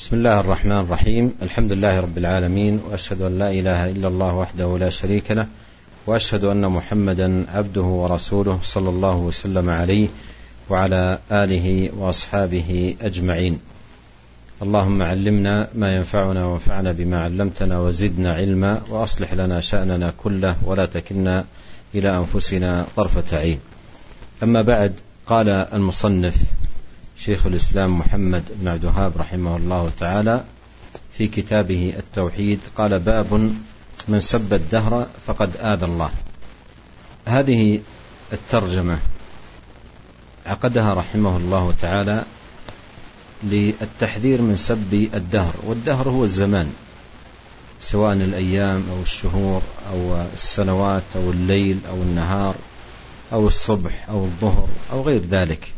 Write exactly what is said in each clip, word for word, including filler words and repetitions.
بسم الله الرحمن الرحيم. الحمد لله رب العالمين، وأشهد أن لا إله إلا الله وحده لا شريك له، وأشهد أن محمدا عبده ورسوله صلى الله وسلم عليه وعلى آله وأصحابه أجمعين. اللهم علمنا ما ينفعنا وانفعنا بما علمتنا وزدنا علما، وأصلح لنا شأننا كله ولا تكلنا إلى أنفسنا طرفة عين. أما بعد، قال المصنف شيخ الإسلام محمد بن عبد الوهاب رحمه الله تعالى في كتابه التوحيد، قال: باب من سب الدهر فقد آذى الله. هذه الترجمة عقدها رحمه الله تعالى للتحذير من سب الدهر، والدهر هو الزمان، سواء الأيام أو الشهور أو السنوات أو الليل أو النهار أو الصبح أو الظهر أو غير ذلك.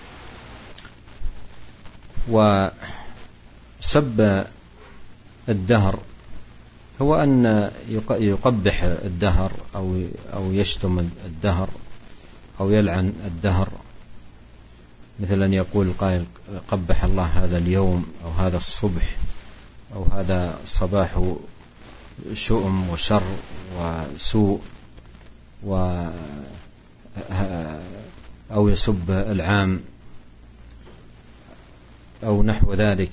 وسب الدهر هو أن يقبح الدهر أو أو يشتم الدهر أو يلعن الدهر، مثل أن يقول القائل: قبح الله هذا اليوم أو هذا الصبح أو هذا صباح شؤم وشر وسوء، و أو يسب العام أو نحو ذلك.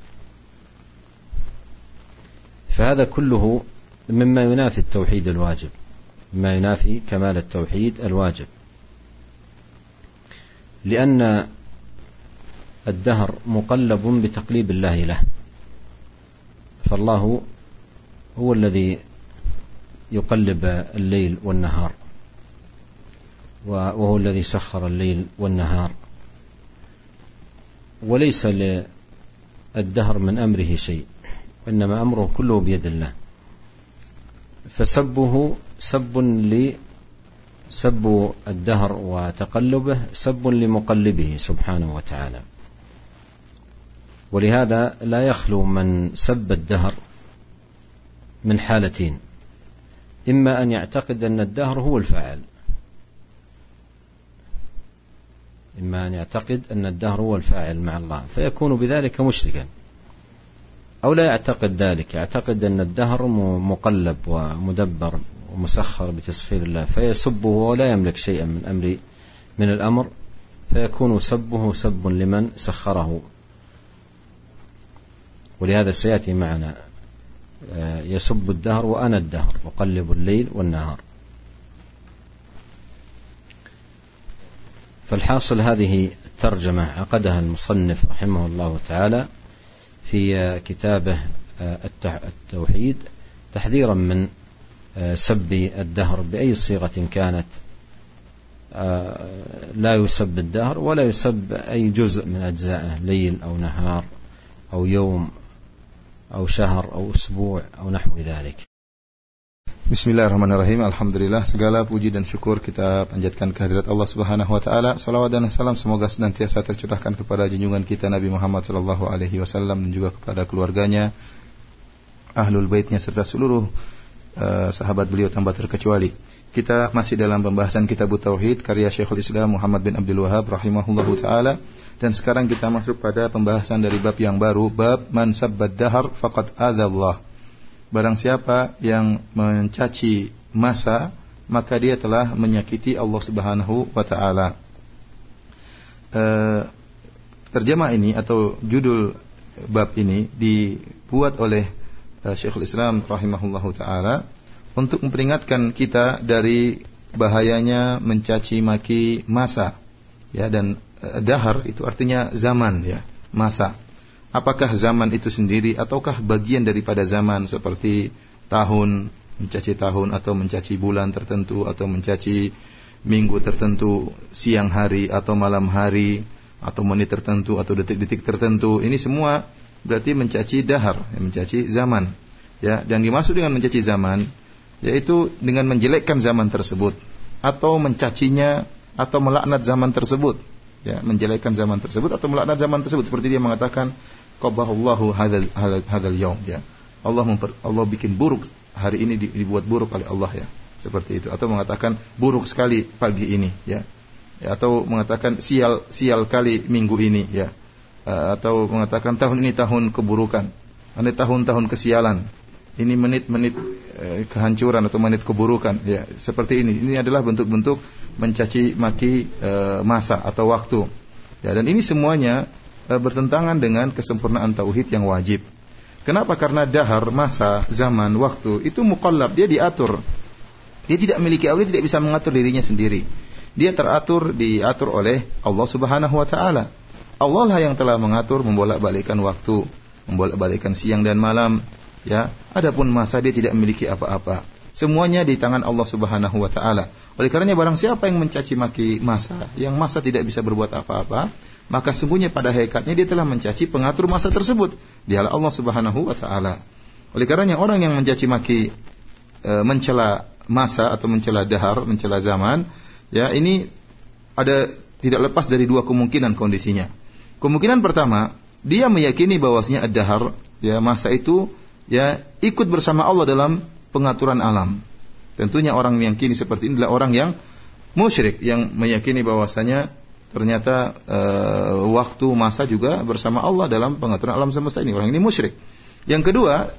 فهذا كله مما ينافي التوحيد الواجب، مما ينافي كمال التوحيد الواجب، لأن الدهر مقلب بتقليب الله له، فالله هو الذي يقلب الليل والنهار، وهو الذي سخر الليل والنهار، وليس للدهر من أمره شيء، وإنما أمره كله بيد الله. فسبه سب ل سب الدهر وتقلبه سب لمقلبه سبحانه وتعالى. ولهذا لا يخلو من سب الدهر من حالتين: إما أن يعتقد أن الدهر هو الفاعل، إما أن يعتقد أن الدهر هو الفاعل مع الله فيكون بذلك مشركا، أو لا يعتقد ذلك، يعتقد أن الدهر مقلب ومدبر ومسخر بتسخير الله فيسبه ولا يملك شيئا من أمر من الأمر، فيكون سبه سب لمن سخره. ولهذا سيأتي معنا يسب الدهر وأنا الدهر وقلب الليل والنهار. فالحاصل هذه الترجمة عقدها المصنف رحمه الله تعالى في كتابه التوحيد تحذيرا من سب الدهر بأي صيغة كانت. لا يسب الدهر ولا يسب أي جزء من أجزائه، ليل أو نهار أو يوم أو شهر أو أسبوع أو نحو ذلك. Bismillahirrahmanirrahim. Alhamdulillah, segala puji dan syukur kita panjatkan kehadirat Allah Subhanahu wa taala. Salawat dan salam semoga senantiasa tercurahkan kepada junjungan kita Nabi Muhammad sallallahu alaihi wasallam dan juga kepada keluarganya, ahlul baitnya serta seluruh uh, sahabat beliau tanpa terkecuali. Kita masih dalam pembahasan Kitab Tauhid karya Syekhul Islam Muhammad bin Abdul Wahhab rahimahullahu taala, dan sekarang kita masuk pada pembahasan dari bab yang baru, bab man sabbad dahar faqad adzallah. Barang siapa yang mencaci masa, maka dia telah menyakiti Allah Subhanahu wa taala. E, terjemah ini atau judul bab ini dibuat oleh e, Syekhul Islam rahimahullahu taala untuk memperingatkan kita dari bahayanya mencaci maki masa. Ya, dan e, dahar itu artinya zaman, ya, masa. Apakah zaman itu sendiri ataukah bagian daripada zaman, seperti tahun, mencaci tahun, atau mencaci bulan tertentu, atau mencaci minggu tertentu, siang hari atau malam hari, atau menit tertentu atau detik-detik tertentu. Ini semua berarti mencaci dahar, mencaci zaman. Ya, dan dimaksud dengan mencaci zaman yaitu dengan menjelekkan zaman tersebut atau mencacinya atau melaknat zaman tersebut. Ya, menjelekkan zaman tersebut atau melaknat zaman tersebut, seperti dia mengatakan qabahallahu hadzal hadzal yaum, ya. Allah memper, Allah bikin buruk hari ini, dibuat buruk oleh Allah, ya. Seperti itu, atau mengatakan buruk sekali pagi ini, ya. Ya, atau mengatakan sial sial kali minggu ini, ya. uh, atau mengatakan tahun ini tahun keburukan, ini tahun-tahun kesialan, ini menit-menit uh, kehancuran atau menit keburukan. Ya, seperti ini. Ini adalah bentuk-bentuk mencaci maki uh, masa atau waktu. Ya, dan ini semuanya uh, bertentangan dengan kesempurnaan tauhid yang wajib. Kenapa? Karena dahar, masa, zaman, waktu itu muqallab, dia diatur. Dia tidak memiliki awal, tidak bisa mengatur dirinya sendiri. Dia teratur, diatur oleh Allah Subhanahu wa taala. Allah lah yang telah mengatur, membolak-balikkan waktu, membolak-balikkan siang dan malam, ya. Adapun masa dia tidak memiliki apa-apa. Semuanya di tangan Allah Subhanahu wa taala. Oleh karenanya barang siapa yang mencaci maki masa, yang masa tidak bisa berbuat apa-apa, maka sungguhnya pada hakikatnya dia telah mencaci pengatur masa tersebut, dialah Allah Subhanahu wa taala. Oleh karenanya orang yang mencaci maki, e, mencela masa atau mencela dahar, mencela zaman, ya, ini ada tidak lepas dari dua kemungkinan kondisinya. Kemungkinan pertama, dia meyakini bahwasanya ad-dahar, ya, masa itu, ya, ikut bersama Allah dalam pengaturan alam. Tentunya orang yang meyakini seperti ini adalah orang yang musyrik, yang meyakini bahwasanya ternyata uh, waktu masa juga bersama Allah dalam pengaturan alam semesta ini. Orang ini musyrik. Yang kedua,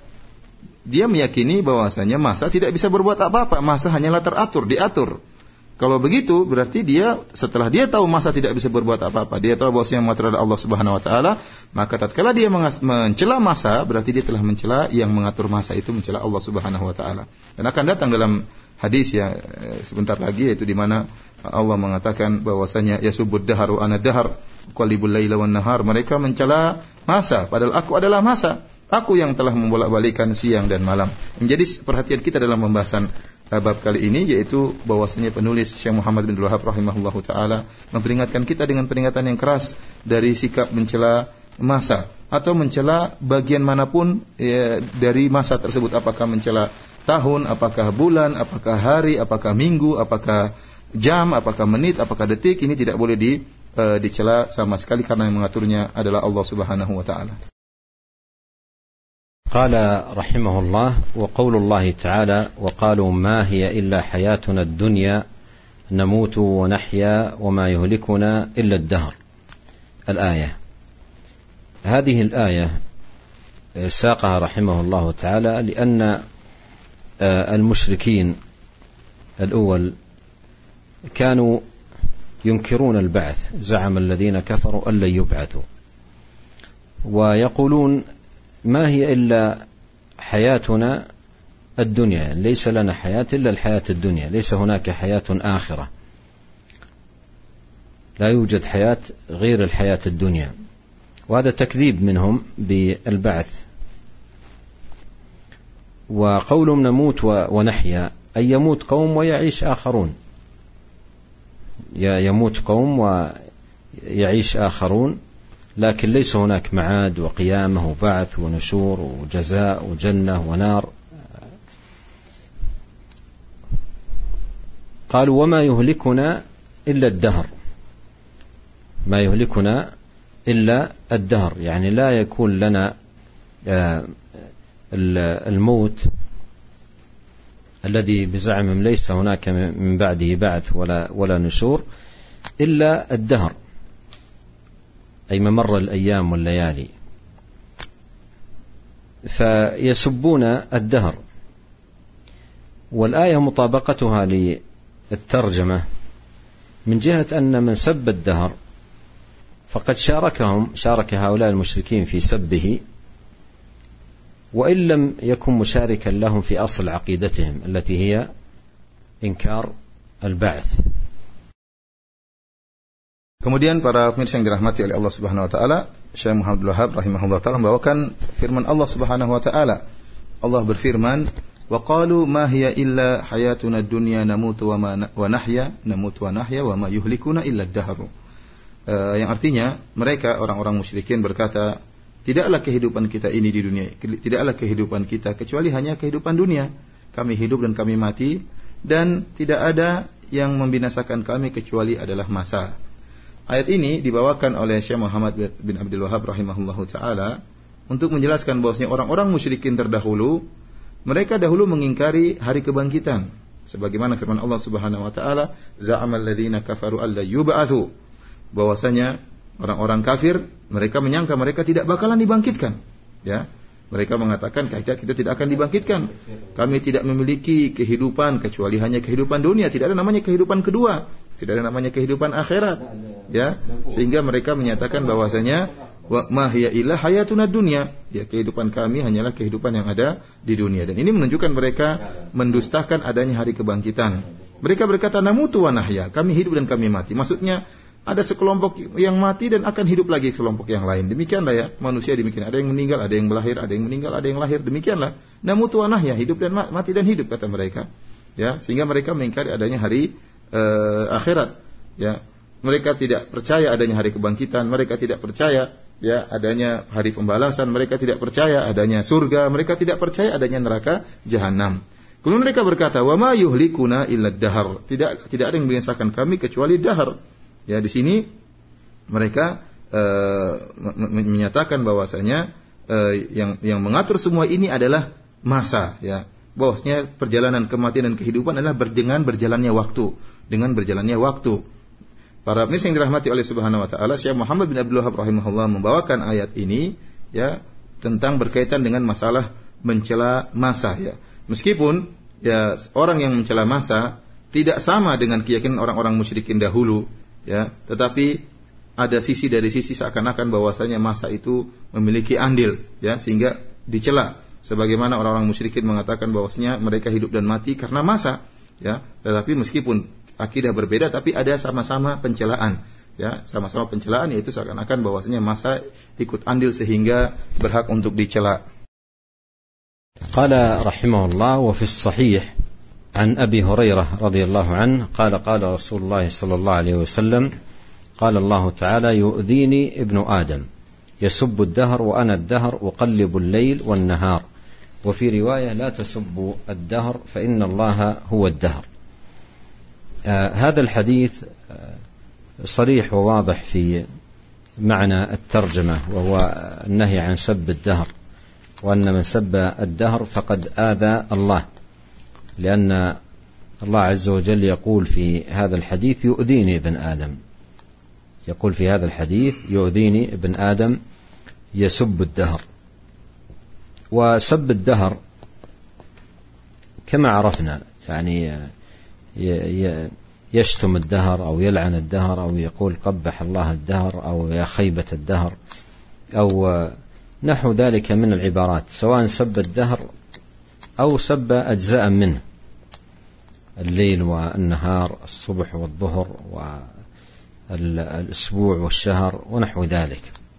dia meyakini bahwasanya masa tidak bisa berbuat apa-apa. Masa hanyalah teratur, diatur. Kalau begitu, berarti dia setelah dia tahu masa tidak bisa berbuat apa-apa, dia tahu bahwasanya yang mengatur adalah Allah Subhanahu wa taala, maka tatkala dia mencela masa, berarti dia telah mencela yang mengatur masa itu, mencela Allah Subhanahu wa taala. Dan akan datang dalam hadis ya sebentar lagi, yaitu di mana Allah mengatakan bahwasanya yasubbud daharu ana dahar qalibul laila wan nahar, mereka mencela masa padahal aku adalah masa, aku yang telah membolak-balikkan siang dan malam. Menjadi perhatian kita dalam pembahasan bab kali ini, yaitu bahwasanya penulis Syekh Muhammad bin Abdul Wahhab rahimahullahu taala memperingatkan kita dengan peringatan yang keras dari sikap mencela masa atau mencela bagian manapun ya, dari masa tersebut, apakah mencela tahun, apakah bulan, apakah hari, apakah minggu, apakah jam, apakah menit, apakah detik, ini tidak boleh di, uh, dicela sama sekali karena yang mengaturnya adalah Allah Subhanahu wa taala. قال رحمه الله: وقول الله تعالى: وقالوا ما هي إلا حياتنا الدنيا نموت ونحيا وما يهلكنا إلا الدهر. الآية. هذه الآية ساقها رحمه الله تعالى لأن المشركين الأول كانوا ينكرون البعث، زعم الذين كفروا أن لن يبعثوا، ويقولون ما هي إلا حياتنا الدنيا، ليس لنا حياة إلا الحياة الدنيا، ليس هناك حياة آخرة، لا يوجد حياة غير الحياة الدنيا. وهذا تكذيب منهم بالبعث. وقولهم نموت ونحيا أي يموت قوم ويعيش آخرون، يموت قوم ويعيش آخرون، لكن ليس هناك معاد وقيامة وبعث ونشور وجزاء وجنة ونار. قالوا وما يهلكنا إلا الدهر، ما يهلكنا إلا الدهر، يعني لا يكون لنا الموت الذي بزعمهم ليس هناك من بعده بعث ولا ولا نشور إلا الدهر، أي ممر الأيام والليالي. فيسبون الدهر، والآية مطابقتها للترجمة من جهة أن من سب الدهر فقد شاركهم شارك هؤلاء المشركين في سبه، وإن لم يكن مشاركا لهم في أصل عقيدتهم التي هي إنكار البعث. Kemudian para pemirsa yang dirahmati oleh Allah Subhanahu wa taala, Syekh Muhammad bin Abdul Wahhab rahimahullah taala membawakan firman Allah Subhanahu wa taala. Allah berfirman, "Wa qalu ma hiya illa hayatuna ad-dunya namutu wa ma wa nahya, namutu wa nahya wa ma yuhlikuna illa ad-dahr." Uh, yang artinya mereka orang-orang musyrikin berkata, tidaklah kehidupan kita ini di dunia, tidaklah kehidupan kita kecuali hanya kehidupan dunia. Kami hidup dan kami mati, dan tidak ada yang membinasakan kami kecuali adalah masa. Ayat ini dibawakan oleh Syekh Muhammad bin Abdul Wahhab rahimahullahu taala untuk menjelaskan bahwasanya orang-orang musyrikin terdahulu, mereka dahulu mengingkari hari kebangkitan. Sebagaimana firman Allah Subhanahu wa taala, "Za'amal ladzina kafaru alla yub'atsu." Bahwasanya Orang-orang kafir, mereka menyangka mereka tidak bakalan dibangkitkan. Ya, mereka mengatakan kita, kita tidak akan dibangkitkan. Kami tidak memiliki kehidupan kecuali hanya kehidupan dunia. Tidak ada namanya kehidupan kedua. Tidak ada namanya kehidupan akhirat. Ya, sehingga mereka menyatakan bahwasanya wa ma hiya illa hayatuna dunya. Ya, kehidupan kami hanyalah kehidupan yang ada di dunia. Dan ini menunjukkan mereka mendustakan adanya hari kebangkitan. Mereka berkata namutu wa nahya, kami hidup dan kami mati. Maksudnya ada sekelompok yang mati dan akan hidup lagi kelompok yang lain. Demikianlah ya, manusia demikian. Ada yang meninggal, ada yang melahir, ada yang meninggal, ada yang lahir. Demikianlah. Namutu wa nahya, hidup dan mati dan hidup kata mereka. Ya, sehingga mereka mengingkari adanya hari uh, akhirat. Ya, mereka tidak percaya adanya hari kebangkitan, mereka tidak percaya ya adanya hari pembalasan, mereka tidak percaya adanya surga, mereka tidak percaya adanya neraka jahanam. Kemudian mereka berkata, "Wa ma yuhlikuna illa ad-dahr." Tidak tidak ada yang membinasakan kami kecuali dahar. Ya, di sini mereka uh, menyatakan bahwasanya uh, yang yang mengatur semua ini adalah masa, ya. Bahwasanya perjalanan kematian dan kehidupan adalah dengan berjalannya waktu, dengan berjalannya waktu. Para pemirsa yang dirahmati oleh Subhanahu wa taala, Syekh Muhammad bin Abdul Wahhab rahimahullah membawakan ayat ini ya tentang berkaitan dengan masalah mencela masa, ya. Meskipun ya orang yang mencela masa tidak sama dengan keyakinan orang-orang musyrikin dahulu. Ya, tetapi ada sisi dari sisi seakan-akan bahwasanya masa itu memiliki andil, ya, sehingga dicela. Sebagaimana orang-orang musyrikin mengatakan bahwasanya mereka hidup dan mati karena masa, ya. Tetapi meskipun akidah berbeda, tapi ada sama-sama pencelaan, ya, sama-sama pencelaan, yaitu seakan-akan bahwasanya masa ikut andil sehingga berhak untuk dicela. Qala rahimahullah wa fi sahih عن أبي هريرة رضي الله عنه قال قال رسول الله صلى الله عليه وسلم قال الله تعالى يؤذيني ابن آدم يسب الدهر وأنا الدهر أقلب الليل والنهار وفي رواية لا تسبوا الدهر فإن الله هو الدهر. آه هذا الحديث آه صريح وواضح في معنى الترجمة، وهو النهي عن سب الدهر، وأن من سب الدهر فقد آذى الله، لأن الله عز وجل يقول في هذا الحديث يؤذيني ابن آدم، يقول في هذا الحديث يؤذيني ابن آدم يسب الدهر. وسب الدهر كما عرفنا يعني يشتم الدهر أو يلعن الدهر أو يقول قبح الله الدهر أو يا خيبة الدهر أو نحو ذلك من العبارات، سواء سب الدهر أو سب أجزاء منه، الليل والنهار، الصبح والظهر والأسبوع والشهر ونحو ذلك.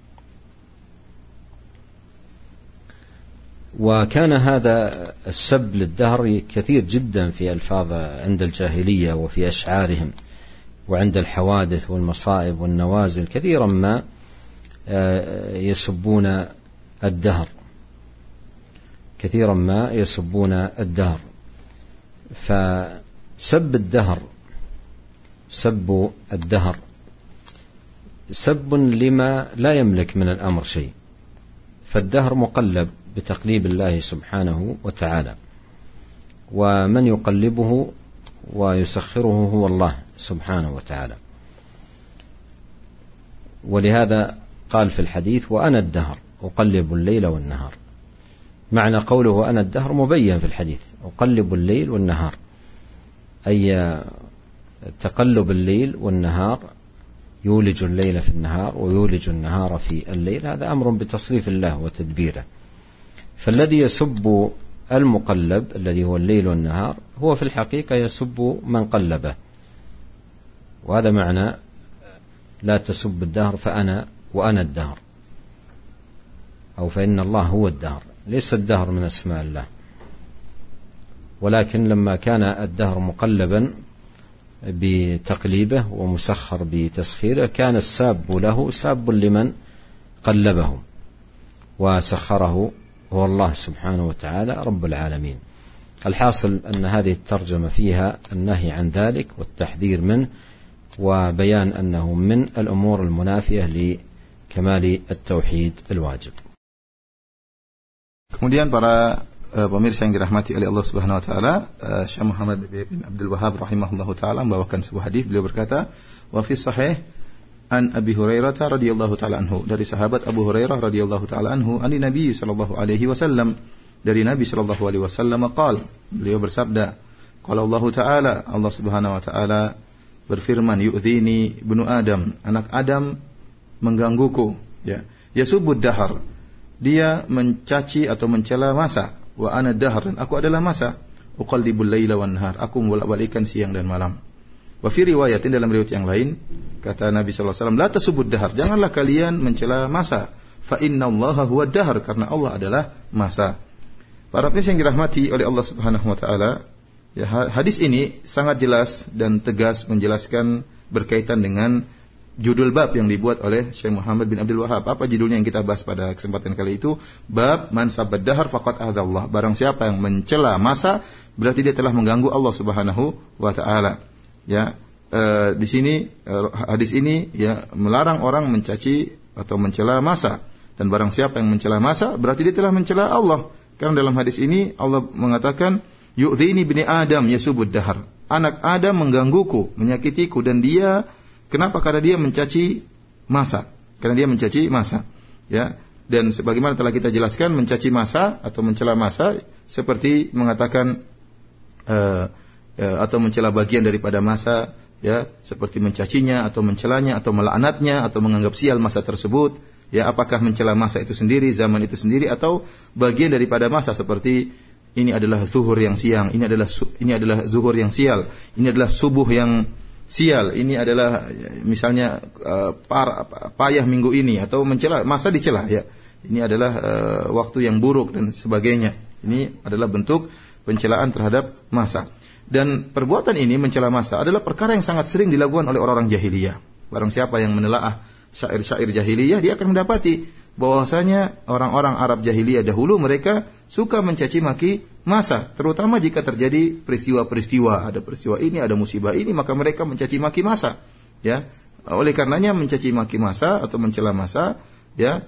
وكان هذا السب للدهر كثير جدا في ألفاظ عند الجاهلية وفي أشعارهم وعند الحوادث والمصائب والنوازل، كثيرا ما يسبون الدهر كثيرا ما يسبون الدهر. فسب الدهر سب الدهر سب لما لا يملك من الأمر شيء، فالدهر مقلب بتقليب الله سبحانه وتعالى، ومن يقلبه ويسخره هو الله سبحانه وتعالى. ولهذا قال في الحديث وأنا الدهر أقلب الليل والنهار. معنى قوله أنا الدهر مبين في الحديث، أقلب الليل والنهار، أي تقلب الليل والنهار، يولج الليل في النهار ويولج النهار في الليل، هذا أمر بتصريف الله وتدبيره. فالذي يسب المقلب الذي هو الليل والنهار هو في الحقيقة يسب من قلبه، وهذا معنى لا تسب الدهر فأنا وأنا الدهر، أو فإن الله هو الدهر. ليس الدهر من أسماء الله، ولكن لما كان الدهر مقلبا بتقليبه ومسخر بتسخيره كان الساب له ساب لمن قلبه وسخره هو الله سبحانه وتعالى رب العالمين. الحاصل أن هذه الترجمة فيها النهي عن ذلك والتحذير منه، وبيان أنه من الأمور المنافية لكمال التوحيد الواجب. Kemudian para uh, pemirsa yang dirahmati oleh Allah Subhanahu wa taala, uh, Syekh Muhammad bin Abdul Wahhab rahimahullahu taala membawakan sebuah hadis. Beliau berkata, "Wa fi sahih an Abi Hurairah radhiyallahu taala anhu, dari sahabat Abu Hurairah radhiyallahu taala anhu, ani Nabi sallallahu alaihi wasallam, dari Nabi sallallahu alaihi wasallam qaal, beliau bersabda, qala Allah taala, Allah Subhanahu wa taala berfirman, yu'dhini ibnu Adam, anak Adam menggangguku, ya. Yasubud dahar, dia mencaci atau mencela masa, wa ana dahar, dan aku adalah masa, uqallibul laila wan nahar, aku membolak-balikkan siang dan malam. Wa fi riwayatin, dalam riwayat yang lain, kata Nabi sallallahu alaihi wasallam, la tasubud dahar, janganlah kalian mencela masa, fa innallaha huwa dahar, karena Allah adalah masa. Para pendengar yang dirahmati oleh Allah Subhanahu wa taala, ya, hadis ini sangat jelas dan tegas menjelaskan berkaitan dengan judul bab yang dibuat oleh Syekh Muhammad bin Abdul Wahhab. Apa judulnya yang kita bahas pada kesempatan kali itu? Bab man sabbad dahar faqad adzallah. Barang siapa yang mencela masa, berarti dia telah mengganggu Allah Subhanahu wa taala. Ya, e, di sini e, hadis ini ya melarang orang mencaci atau mencela masa, dan barang siapa yang mencela masa berarti dia telah mencela Allah. Karena dalam hadis ini Allah mengatakan, yu'dhini bni Adam yasubud dahar, anak Adam menggangguku, menyakitiku, dan dia kenapa? Karena dia mencaci masa. Karena dia mencaci masa. Ya, dan sebagaimana telah kita jelaskan, mencaci masa atau mencela masa seperti mengatakan uh, uh, atau mencela bagian daripada masa, ya, seperti mencacinya atau mencelanya atau melaknatnya atau menganggap sial masa tersebut. Ya, apakah mencela masa itu sendiri, zaman itu sendiri, atau bagian daripada masa, seperti ini adalah zuhur yang siang, ini adalah ini adalah zuhur yang sial, ini adalah subuh yang sial, ini adalah misalnya uh, par, payah minggu ini, atau mencela masa dicela, ya. Ini adalah uh, waktu yang buruk dan sebagainya. Ini adalah bentuk pencelaan terhadap masa. Dan perbuatan ini, mencela masa, adalah perkara yang sangat sering dilakukan oleh orang-orang jahiliyah. Barang siapa yang menelaah syair-syair jahiliyah, dia akan mendapati bahwasanya orang-orang Arab jahiliyah dahulu mereka suka mencaci maki masa, terutama jika terjadi peristiwa-peristiwa, ada peristiwa ini, ada musibah ini, maka mereka mencaci maki masa, ya. Oleh karenanya mencaci maki masa atau mencela masa, ya,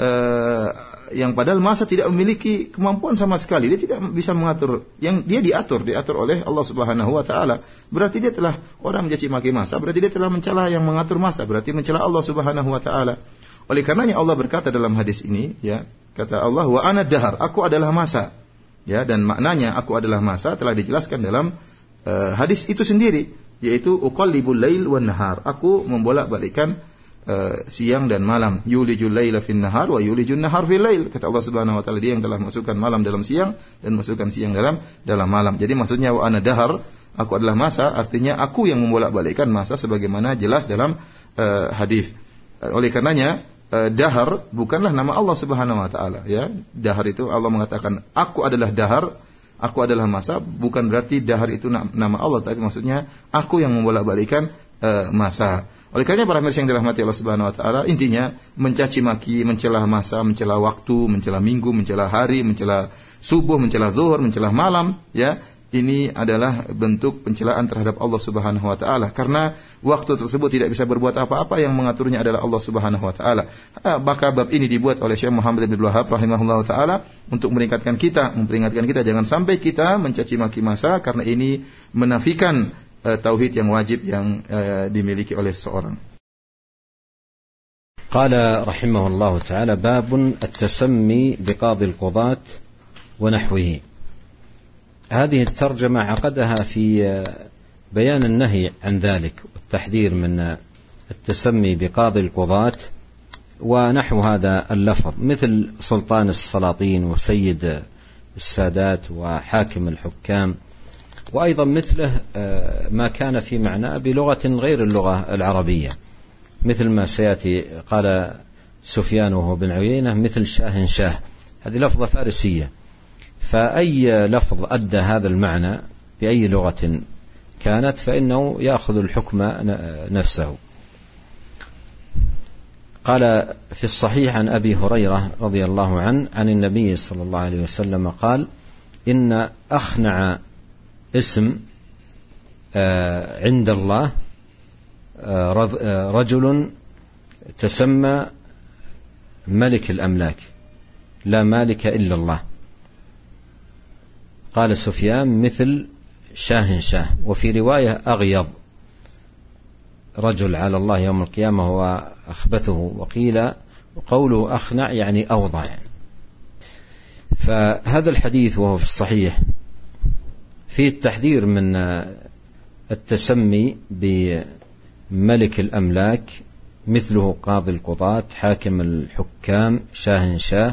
eh, yang padahal masa tidak memiliki kemampuan sama sekali, dia tidak bisa mengatur, yang dia diatur, diatur oleh Allah Subhanahu wa taala. Berarti dia telah, orang mencaci maki masa, berarti dia telah mencela yang mengatur masa, berarti mencela Allah Subhanahu wa taala. Oleh karenanya Allah berkata dalam hadis ini, ya, kata Allah, wa ana dahar, aku adalah masa. Ya, dan maknanya aku adalah masa telah dijelaskan dalam uh, hadis itu sendiri, yaitu uqallibul lail wan nahar, aku membolak-balikkan uh, siang dan malam. Yulijul laila fin nahar wa yulijun nahar fil lail, kata Allah Subhanahu wa taala, dia yang telah masukkan malam dalam siang dan masukkan siang dalam dalam malam. Jadi maksudnya wa ana dahar, aku adalah masa, artinya aku yang membolak-balikkan masa, sebagaimana jelas dalam uh, hadis. Uh, oleh karenanya Uh, dahar bukanlah nama Allah Subhanahu wa taala, ya. Dahar itu Allah mengatakan aku adalah dahar, aku adalah masa, bukan berarti dahar itu nama Allah, tapi maksudnya aku yang membolak-balikkan uh, masa. Oleh karena para mirsa yang dirahmati Allah Subhanahu wa taala, intinya mencaci maki, mencela masa, mencela waktu, mencela minggu, mencela hari, mencela subuh, mencela zuhur, mencela malam, ya. Ini adalah bentuk pencelaan terhadap Allah Subhanahu wa taala, karena waktu tersebut tidak bisa berbuat apa-apa, yang mengaturnya adalah Allah Subhanahu wa taala. Maka bab ini dibuat oleh Syekh Muhammad bin Abdul Wahhab rahimahullahu taala untuk mengingatkan kita, memperingatkan kita jangan sampai kita mencaci maki masa, karena ini menafikan uh, tauhid yang wajib yang uh, dimiliki oleh seseorang. Qala rahimahullahu taala babun at-tasammi biqadhi al-qudat wa nahwihi. هذه الترجمة عقدها في بيان النهي عن ذلك والتحذير من التسمي بقاضي القضاة ونحو هذا اللفظ، مثل سلطان السلاطين وسيد السادات وحاكم الحكام، وأيضا مثله ما كان في معناه بلغة غير اللغة العربية، مثل ما سيأتي قال سفيان وهو بن عيينة مثل شاه شاه، هذه لفظة فارسية. فأي لفظ أدى هذا المعنى بأي لغة كانت فإنه يأخذ الحكم نفسه. قال في الصحيح عن أبي هريرة رضي الله عنه عن النبي صلى الله عليه وسلم قال إن أخنع اسم عند الله رجل تسمى ملك الأملاك لا مالك إلا الله. قال سفيان مثل شاه شاه، وفي رواية أغيض رجل على الله يوم القيامة هو أخبثه، وقيل قوله أخنع يعني أوضع. فهذا الحديث وهو في الصحيح فيه التحذير من التسمي بملك الأملاك، مثله قاضي القضاة، حاكم الحكام، شاهنشاه.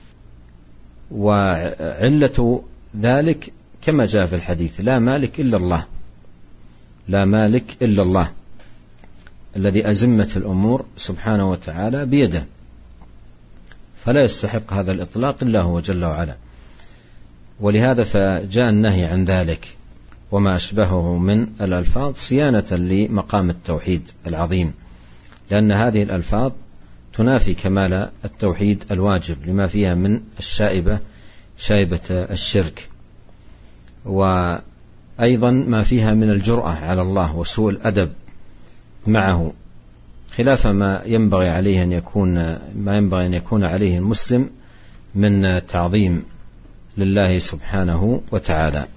وعلة ذلك كما جاء في الحديث: لا مالك إلا الله، لا مالك إلا الله الذي أزمة الأمور سبحانه وتعالى بيده، فلا يستحق هذا الإطلاق إلا هو جل وعلا. ولهذا فجاء النهي عن ذلك وما أشبهه من الألفاظ صيانة لمقام التوحيد العظيم، لأن هذه الألفاظ تنافي كمال التوحيد الواجب لما فيها من الشائبة، شائبة الشرك، وأيضا ما فيها من الجرأة على الله وسوء الأدب معه، خلاف ما ينبغي عليه أن يكون ما ينبغي أن يكون عليه المسلم من تعظيم لله subhanahu wa ta'ala.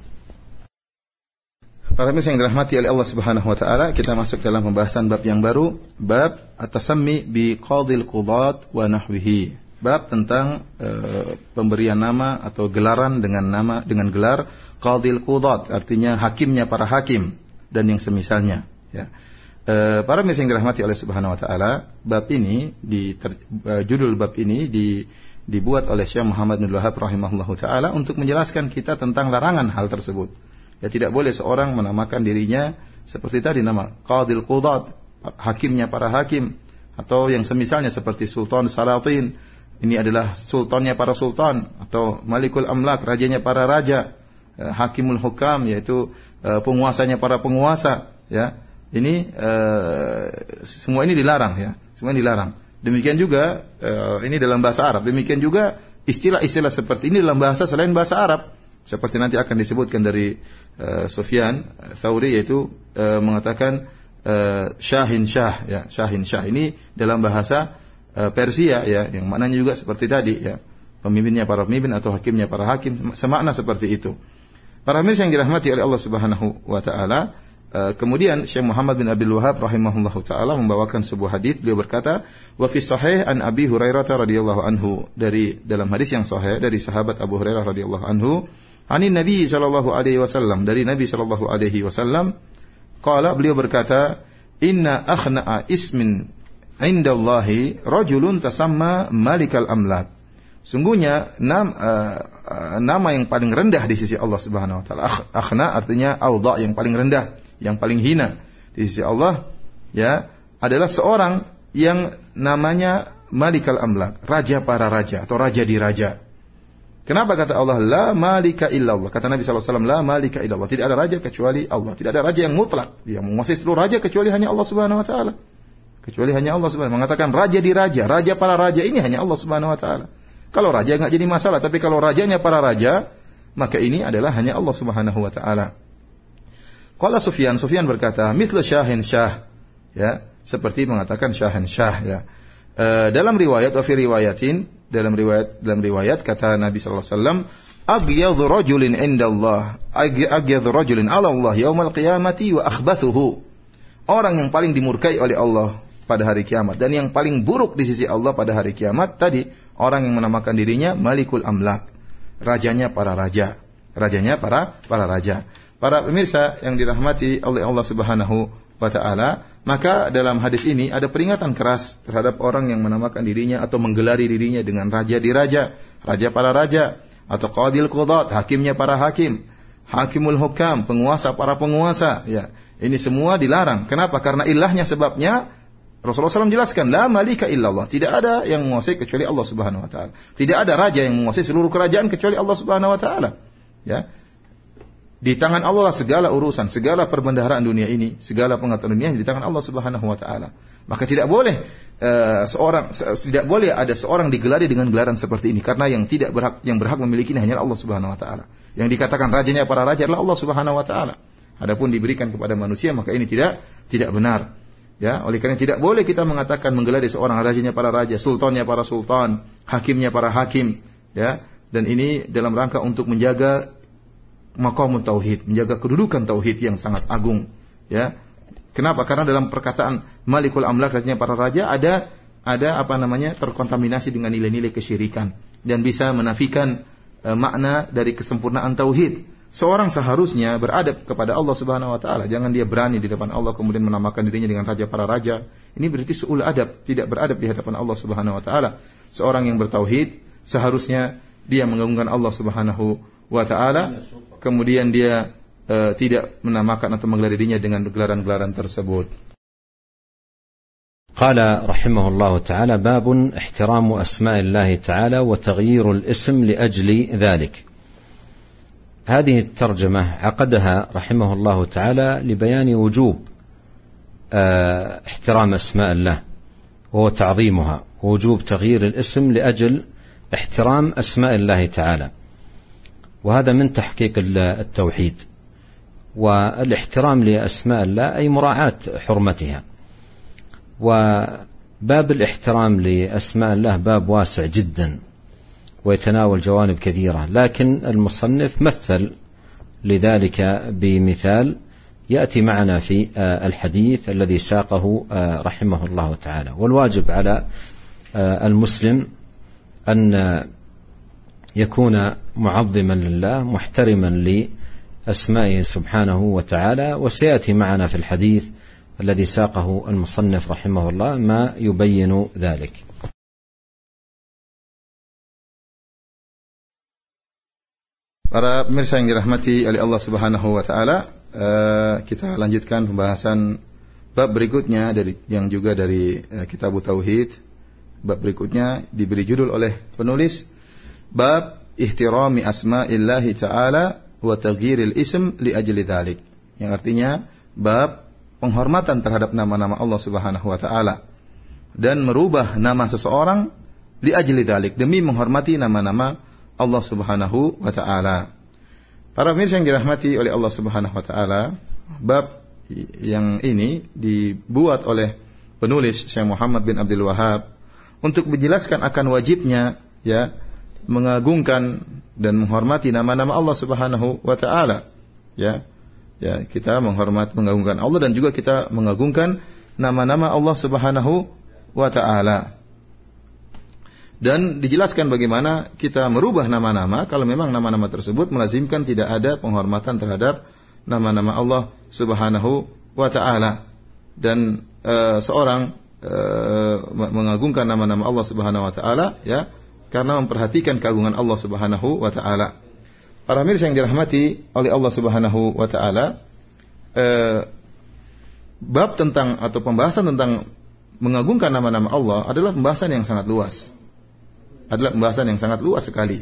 Para pemirsa yang dirahmati oleh Allah Subhanahu wa taala, kita masuk dalam pembahasan bab yang baru, bab at-tasammi bi qadhil qudat wa nahwihi. Bab tentang uh, pemberian nama atau gelaran dengan nama dengan gelar qadhil qudat, artinya hakimnya para hakim dan yang semisalnya, ya. Uh, para pemirsa yang dirahmati oleh Subhanahu wa taala, bab ini di ter, uh, judul bab ini di dibuat oleh Syekh Muhammad bin Wahab rahimahullahu taala untuk menjelaskan kita tentang larangan hal tersebut. Ya, tidak boleh seorang menamakan dirinya seperti tadi nama Qadil Qudat, hakimnya para hakim, atau yang semisalnya seperti Sultan Salatin, ini adalah sultannya para sultan, atau Malikul Amlak, rajanya para raja, Hakimul Hukam, yaitu penguasanya para penguasa, ya. Ini uh, semua ini dilarang, ya. Semua ini dilarang. Demikian juga uh, ini dalam bahasa Arab. Demikian juga istilah-istilah seperti ini dalam bahasa selain bahasa Arab. Seperti nanti akan disebutkan dari uh, Sufyan Tsauri, yaitu uh, mengatakan uh, Syahin Syah, ya, Syahin Syah. Ini dalam bahasa uh, Persia, ya, yang maknanya juga seperti tadi, ya. Pemimpinnya para pemimpin atau hakimnya para hakim, semakna seperti itu. Para pemirsa yang dirahmati oleh Allah Subhanahu wa taala, Uh, kemudian Syekh Muhammad bin Abdul Wahab rahimahullahu taala membawakan sebuah hadis. Beliau berkata, wa fi sahih an Abi Hurairah radhiyallahu anhu, dari dalam hadis yang sahih dari sahabat Abu Hurairah radhiyallahu anhu, anin Nabi sallallahu alaihi wasallam, dari Nabi sallallahu alaihi wasallam, qala, beliau berkata, inna akhna'a ismin indallahi rajulun tasamma malikal amlak. Sungguhnya nam, uh, uh, nama yang paling rendah di sisi Allah Subhanahu wa taala, akhna artinya awdha, yang paling rendah, yang paling hina di sisi Allah, ya, adalah seorang yang namanya Malikal Amlak, raja para raja atau raja di raja. Kenapa kata Allah la malika illallah? Kata Nabi sallallahu alaihi wasallam la malika illallah, tidak ada raja kecuali Allah, tidak ada raja yang mutlak, dia menguasai seluruh raja kecuali hanya Allah Subhanahu wa taala. Kecuali hanya Allah Subhanahu wa taala, mengatakan raja di raja, raja para raja ini hanya Allah Subhanahu wa taala. Kalau raja enggak jadi masalah, tapi kalau rajanya para raja, maka ini adalah hanya Allah Subhanahu wa taala. Qala Sufyan, Sufyan berkata, mithlu Syahin Syah, ya, seperti mengatakan Syahin Syah, ya. E, dalam riwayat, wa fi riwayatin, dalam riwayat dalam riwayat kata Nabi sallallahu alaihi wasallam, aghyadhu rajulin indallah, aghyadhu rajulin 'ala Allah yaumal qiyamati wa akhbathuhu. Orang yang paling dimurkai oleh Allah pada hari kiamat dan yang paling buruk di sisi Allah pada hari kiamat tadi, orang yang menamakan dirinya Malikul Amlak, rajanya para raja, rajanya para para raja. Para pemirsa yang dirahmati oleh Allah Subhanahu wa taala, maka dalam hadis ini ada peringatan keras terhadap orang yang menamakan dirinya atau menggelari dirinya dengan raja di raja, raja para raja, atau Qadil Qudat, hakimnya para hakim, Hakimul Hukam, penguasa para penguasa, ya. Ini semua dilarang. Kenapa? Karena ilahnya, sebabnya Rasulullah shallallahu alaihi wasallam jelaskan, la malika illallah, tidak ada yang menguasai kecuali Allah Subhanahu wa taala. Tidak ada raja yang menguasai seluruh kerajaan kecuali Allah Subhanahu wa taala, ya. Di tangan Allah segala urusan, segala perbendaharaan dunia ini, segala pengetahuan dunia di tangan Allah Subhanahu wa taala. Maka tidak boleh uh, seorang se- tidak boleh ada seorang digelari dengan gelaran seperti ini, karena yang tidak berhak yang berhak memiliki ini hanya Allah Subhanahu wa taala. Yang dikatakan rajanya para raja adalah Allah Subhanahu wa taala. Adapun diberikan kepada manusia, maka ini tidak tidak benar. Ya, oleh karena tidak boleh kita mengatakan menggelari seorang rajanya para raja, sultannya para sultan, hakimnya para hakim, ya. Dan ini dalam rangka untuk menjaga maqam tauhid, menjaga kedudukan tauhid yang sangat agung, ya. Kenapa? Karena dalam perkataan Malikul Amlak, rajanya para raja, ada ada apa namanya terkontaminasi dengan nilai-nilai kesyirikan dan bisa menafikan e, makna dari kesempurnaan tauhid. Seorang seharusnya beradab kepada Allah Subhanahu wa taala. Jangan dia berani di depan Allah kemudian menamakan dirinya dengan raja para raja. Ini berarti su'ul adab, tidak beradab di hadapan Allah Subhanahu wa taala. Seorang yang bertauhid seharusnya dia mengagungkan Allah Subhanahu wa taala, kemudian dia e, tidak menamakan atau menggelar dirinya dengan gelaran-gelaran tersebut. قال رحمه الله تعالى: باب احترام أسماء الله تعالى وتغيير الاسم لأجل ذلك. هذه الترجمة عقدها رحمه الله تعالى لبيان وجوب احترام أسماء الله وهو تعظيمها، ووجوب تغيير الاسم لأجل احترام أسماء الله تعالى، وهذا من تحقيق التوحيد. والاحترام لأسماء الله أي مراعاة حرمتها. وباب الاحترام لأسماء الله باب واسع جدا ويتناول جوانب كثيرة، لكن المصنف مثل لذلك بمثال يأتي معنا في الحديث الذي ساقه رحمه الله تعالى. والواجب على المسلم أن يكون معظما لله محترما لأسمائه سبحانه وتعالى، وسيأتي معنا في الحديث الذي ساقه المصنف رحمه الله ما يبين ذلك. Para pemirsa yang dirahmati oleh Allah Subhanahu wa taala, uh, kita lanjutkan pembahasan bab berikutnya dari yang juga dari uh, Kitab Tauhid. Bab berikutnya diberi judul oleh penulis bab ihtirami asma'illahi ta'ala wa taghyiril ism li ajli dzalik. Yang artinya bab penghormatan terhadap nama-nama Allah Subhanahu wa taala dan merubah nama seseorang li ajli dzalik, demi menghormati nama-nama Allah Subhanahu wa taala. Para pemirsa yang dirahmati oleh Allah Subhanahu wa taala, bab yang ini dibuat oleh penulis Syekh Muhammad bin Abdul Wahhab untuk menjelaskan akan wajibnya ya mengagungkan dan menghormati nama-nama Allah Subhanahu wa taala. Ya. Ya, kita menghormat, mengagungkan Allah dan juga kita mengagungkan nama-nama Allah Subhanahu wa taala. Dan dijelaskan bagaimana kita merubah nama-nama kalau memang nama-nama tersebut melazimkan tidak ada penghormatan terhadap nama-nama Allah Subhanahu wa taala. Dan e, seorang e, mengagungkan nama-nama Allah Subhanahu wa taala ya karena memperhatikan keagungan Allah Subhanahu wa taala. Para pemirsa yang dirahmati oleh Allah Subhanahu wa taala, eh, bab tentang atau pembahasan tentang mengagungkan nama-nama Allah adalah pembahasan yang sangat luas. Adalah pembahasan yang sangat luas sekali.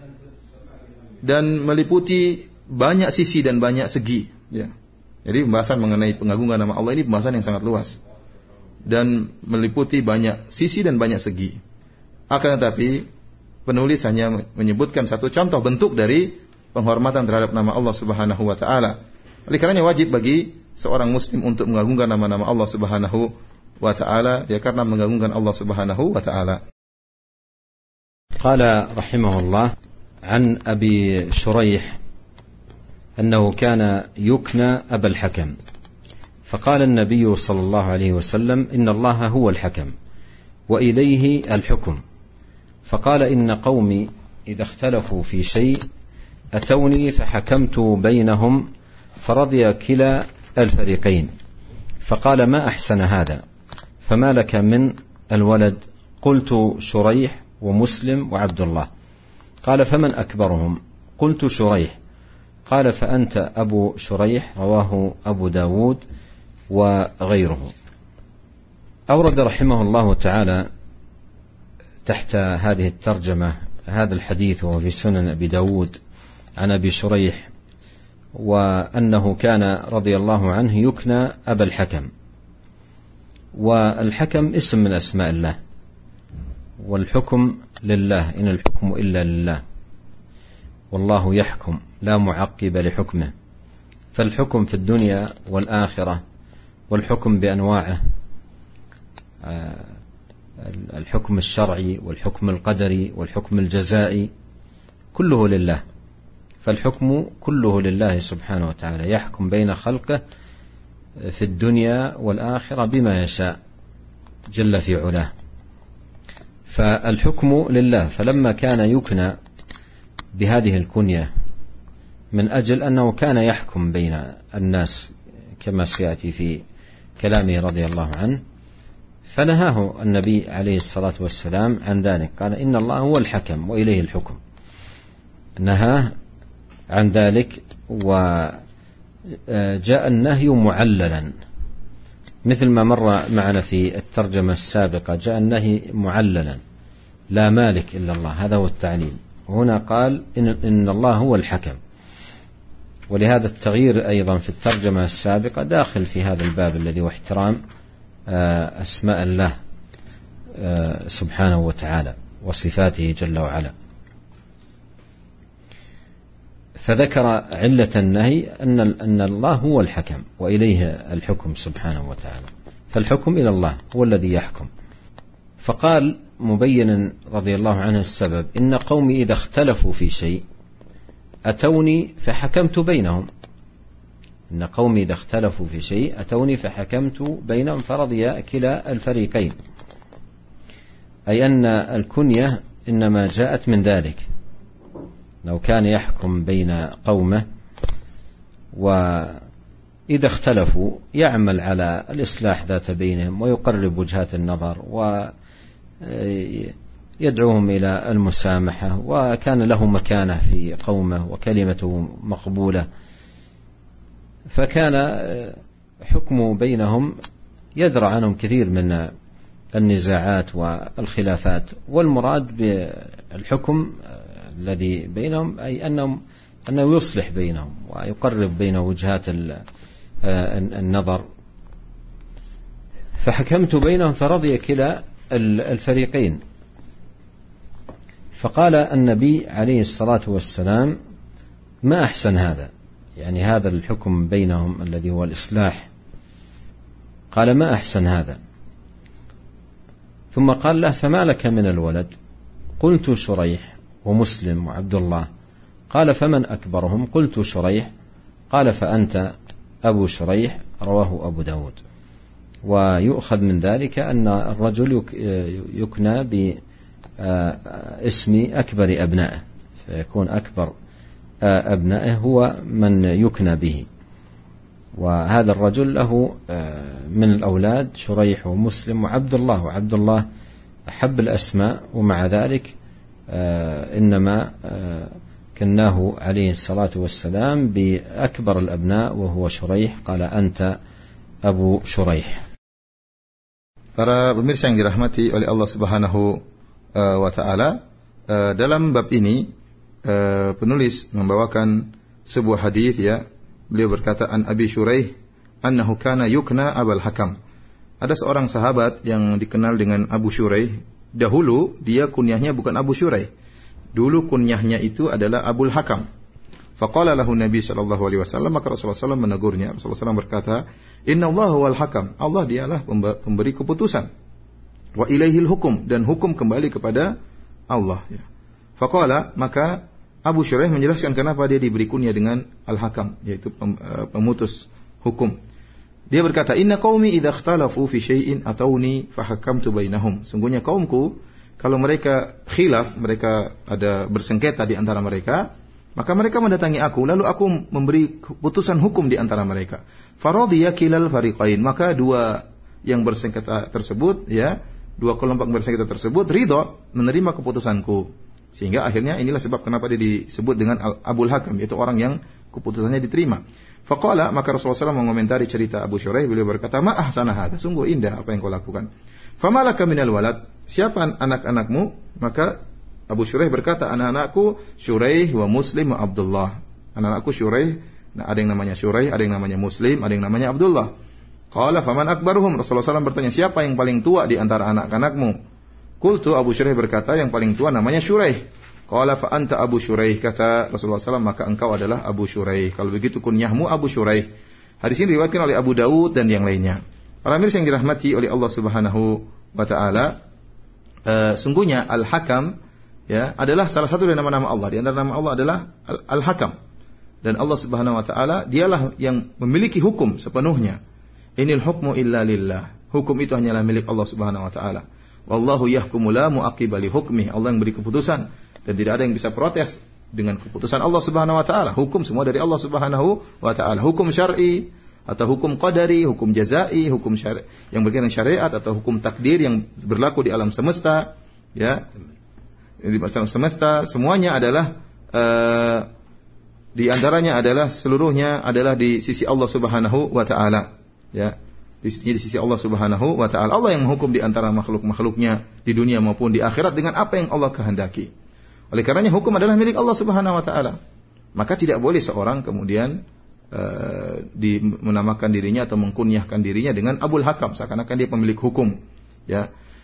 Dan meliputi banyak sisi dan banyak segi, ya. Jadi pembahasan mengenai pengagungan nama Allah ini pembahasan yang sangat luas dan meliputi banyak sisi dan banyak segi. Akan tetapi penulis hanya menyebutkan satu contoh bentuk dari penghormatan terhadap nama Allah Subhanahu wa taala. Oleh karenanya wajib bagi seorang muslim untuk mengagungkan nama-nama Allah Subhanahu wa taala ya karena mengagungkan Allah Subhanahu wa taala. قال رحمه الله عن أبي شريح أنه كان يكنى أبا الحكم، فقال النبي صلى الله عليه وسلم: إن الله هو الحكم وإليه الحكم. فقال: إن قومي إذا اختلفوا في شيء أتوني فحكمت بينهم فرضي كلا الفريقين. فقال: ما أحسن هذا، فما لك من الولد؟ قلت: شريح ومسلم وعبد الله. قال: فمن أكبرهم؟ قلت: شريح. قال: فأنت أبو شريح. رواه أبو داود وغيره. أورد رحمه الله تعالى تحت هذه الترجمة هذا الحديث وهو في سنن أبي داود عن أبي شريح، وأنه كان رضي الله عنه يكنى أبا الحكم. والحكم اسم من أسماء الله، والحكم لله، إن الحكم إلا لله، والله يحكم لا معقب لحكمه. فالحكم في الدنيا والآخرة، والحكم بأنواعه، الحكم الشرعي والحكم القدري والحكم الجزائي كله لله. فالحكم كله لله سبحانه وتعالى، يحكم بين خلقه في الدنيا والآخرة بما يشاء جل في علاه. فالحكم لله، فلما كان يكنى بهذه الكنية من أجل أنه كان يحكم بين الناس كما سيأتي في كلامه رضي الله عنه، فنهاه النبي عليه الصلاة والسلام عن ذلك، قال إن الله هو الحكم وإليه الحكم، نهاه عن ذلك. وجاء النهي معللا مثل ما مر معنا في الترجمة السابقة، جاء النهي معللا لا مالك إلا الله، هذا هو التعليل. هنا قال إن, إن الله هو الحكم، ولهذا التغيير أيضا في الترجمة السابقة داخل في هذا الباب الذي هو احترام أسماء الله سبحانه وتعالى وصفاته جل وعلا. فذكر علة النهي أن أن الله هو الحكم وإليه الحكم سبحانه وتعالى، فالحكم إلى الله هو الذي يحكم. فقال مبينا رضي الله عنه السبب: إن قومي إذا اختلفوا في شيء أتوني فحكمت بينهم. إن قومي إذا اختلفوا في شيء أتوني فحكمت بينهم فرضي كلا الفريقين، أي أن الكنية إنما جاءت من ذلك، لو كان يحكم بين قومه وإذا اختلفوا يعمل على الإصلاح ذات بينهم ويقرب وجهات النظر ويدعوهم إلى المسامحة، وكان له مكانة في قومه وكلمته مقبولة، فكان حكمه بينهم يدرع عنهم كثير من النزاعات والخلافات. والمراد بالحكم الذي بينهم أي أنهم أنه يصلح بينهم ويقرب بين وجهات النظر. فحكمت بينهم فرضي كلا الفريقين. فقال النبي عليه الصلاة والسلام: ما أحسن هذا، يعني هذا الحكم بينهم الذي هو الإصلاح. قال: ما أحسن هذا. ثم قال له: فما لك من الولد؟ قلت: شريح ومسلم وعبد الله. قال: فمن أكبرهم؟ قلت: شريح. قال: فأنت أبو شريح. رواه أبو داود. ويؤخذ من ذلك أن الرجل يكنى باسم أكبر أبنائه، فيكون أكبر أبنائه هو من يكنى به. وهذا الرجل له من الأولاد شريح ومسلم وعبد الله، وعبد الله أحب الأسماء، ومع ذلك إنما كناه عليه الصلاة والسلام بأكبر الأبناء وهو شريح. قال: أنت أبو شريح. Para pemirsa yang dirahmati oleh Allah Subhanahu wa taala, dalam bab ini penulis membawakan sebuah hadis, ya. Beliau berkata, an Abi Shuraih annahu kana yukna Abul Hakam. Ada seorang sahabat yang dikenal dengan Abu Shuraih. Dahulu dia kunyahnya bukan Abu Shuraih. Dulu kunyahnya itu adalah Abul Hakam. Faqala lahu Nabi sallallahu alaihi wasallam, maka Rasulullah sallallahu alaihi wasallam menegurnya. Rasulullah sallallahu alaihi wasallam berkata, "Inna Allah wal hakam." Allah dialah pemberi keputusan. Wa ilaihil hukum, dan hukum kembali kepada Allah, ya. Faqala, maka Abu Shuraih menjelaskan kenapa dia diberi kunyah dengan Al-Hakam, yaitu pemutus hukum. Dia berkata, "Inna qaumi idza ikhtalafu fi syai'in atawni fahakamtu bainahum." Sungguhnya kaumku kalau mereka khilaf, mereka ada bersengketa di antara mereka, maka mereka mendatangi aku, lalu aku memberi putusan hukum di antara mereka. Faradiya kilal fariqain, maka dua yang bersengketa tersebut, ya, dua kelompok bersengketa tersebut ridha menerima keputusanku. Sehingga akhirnya inilah sebab kenapa dia disebut dengan Abul Hakam, yaitu orang yang keputusannya diterima. Faqala, maka Rasulullah sallallahu alaihi wasallam mengomentari cerita Abu Shuraih, beliau berkata, "Ma ahsana hadza, sungguh indah apa yang kau lakukan. Famalaka minal walad, siapa anak-anakmu?" Maka Abu Shuraih berkata, "Anak-anakku Shuraih wa Muslim wa Abdullah." Anak-anakku Shuraih, nah, ada yang namanya Shuraih, ada yang namanya Muslim, ada yang namanya Abdullah. Qala faman akbaruhum, Rasulullah sallallahu alaihi wasallam bertanya, siapa yang paling tua di antara anak-anakmu? Qultu, Abu Shuraih berkata, yang paling tua namanya Shuraih. Qala fa anta Abu Shuraih, kata Rasulullah sallallahu alaihi wasallam, maka engkau adalah Abu Shuraih. Kalau begitu kunyahmu Abu Shuraih. Hadis ini diriwayatkan oleh Abu Dawud dan yang lainnya. Para mirsa yang dirahmati oleh Allah Subhanahu wa taala, uh, sungguhnya Al-Hakam, ya, adalah salah satu dari nama-nama Allah. Di antara nama Allah adalah Al-Hakam. Dan Allah Subhanahu wa taala dialah yang memiliki hukum sepenuhnya. Inil hukmu illa lillah. Hukum itu hanyalah milik Allah Subhanahu wa taala. Wallahu yahkumu la mu'aqqiba li hukmih. Allah yang beri keputusan dan tidak ada yang bisa protes dengan keputusan Allah Subhanahu wa taala. Hukum semua dari Allah Subhanahu wa taala. Hukum syar'i atau hukum qadari, hukum jazai, hukum syari' yang berkaitan syariat atau hukum takdir yang berlaku di alam semesta, ya. Di alam semesta semuanya adalah uh, di antaranya adalah seluruhnya adalah di sisi Allah Subhanahu wa taala, ya. Di sisi, di sisi Allah Subhanahu wa taala. Allah yang menghukum di antara makhluk-makhluknya di dunia maupun di akhirat dengan apa yang Allah kehendaki. Oleh karenanya hukum adalah milik Allah Subhanahu wa taala. Maka tidak boleh seorang kemudian uh, di, menamakan dirinya atau mengkunyahkan dirinya dengan Abul Hakam seakan-akan dia pemilik hukum, ya.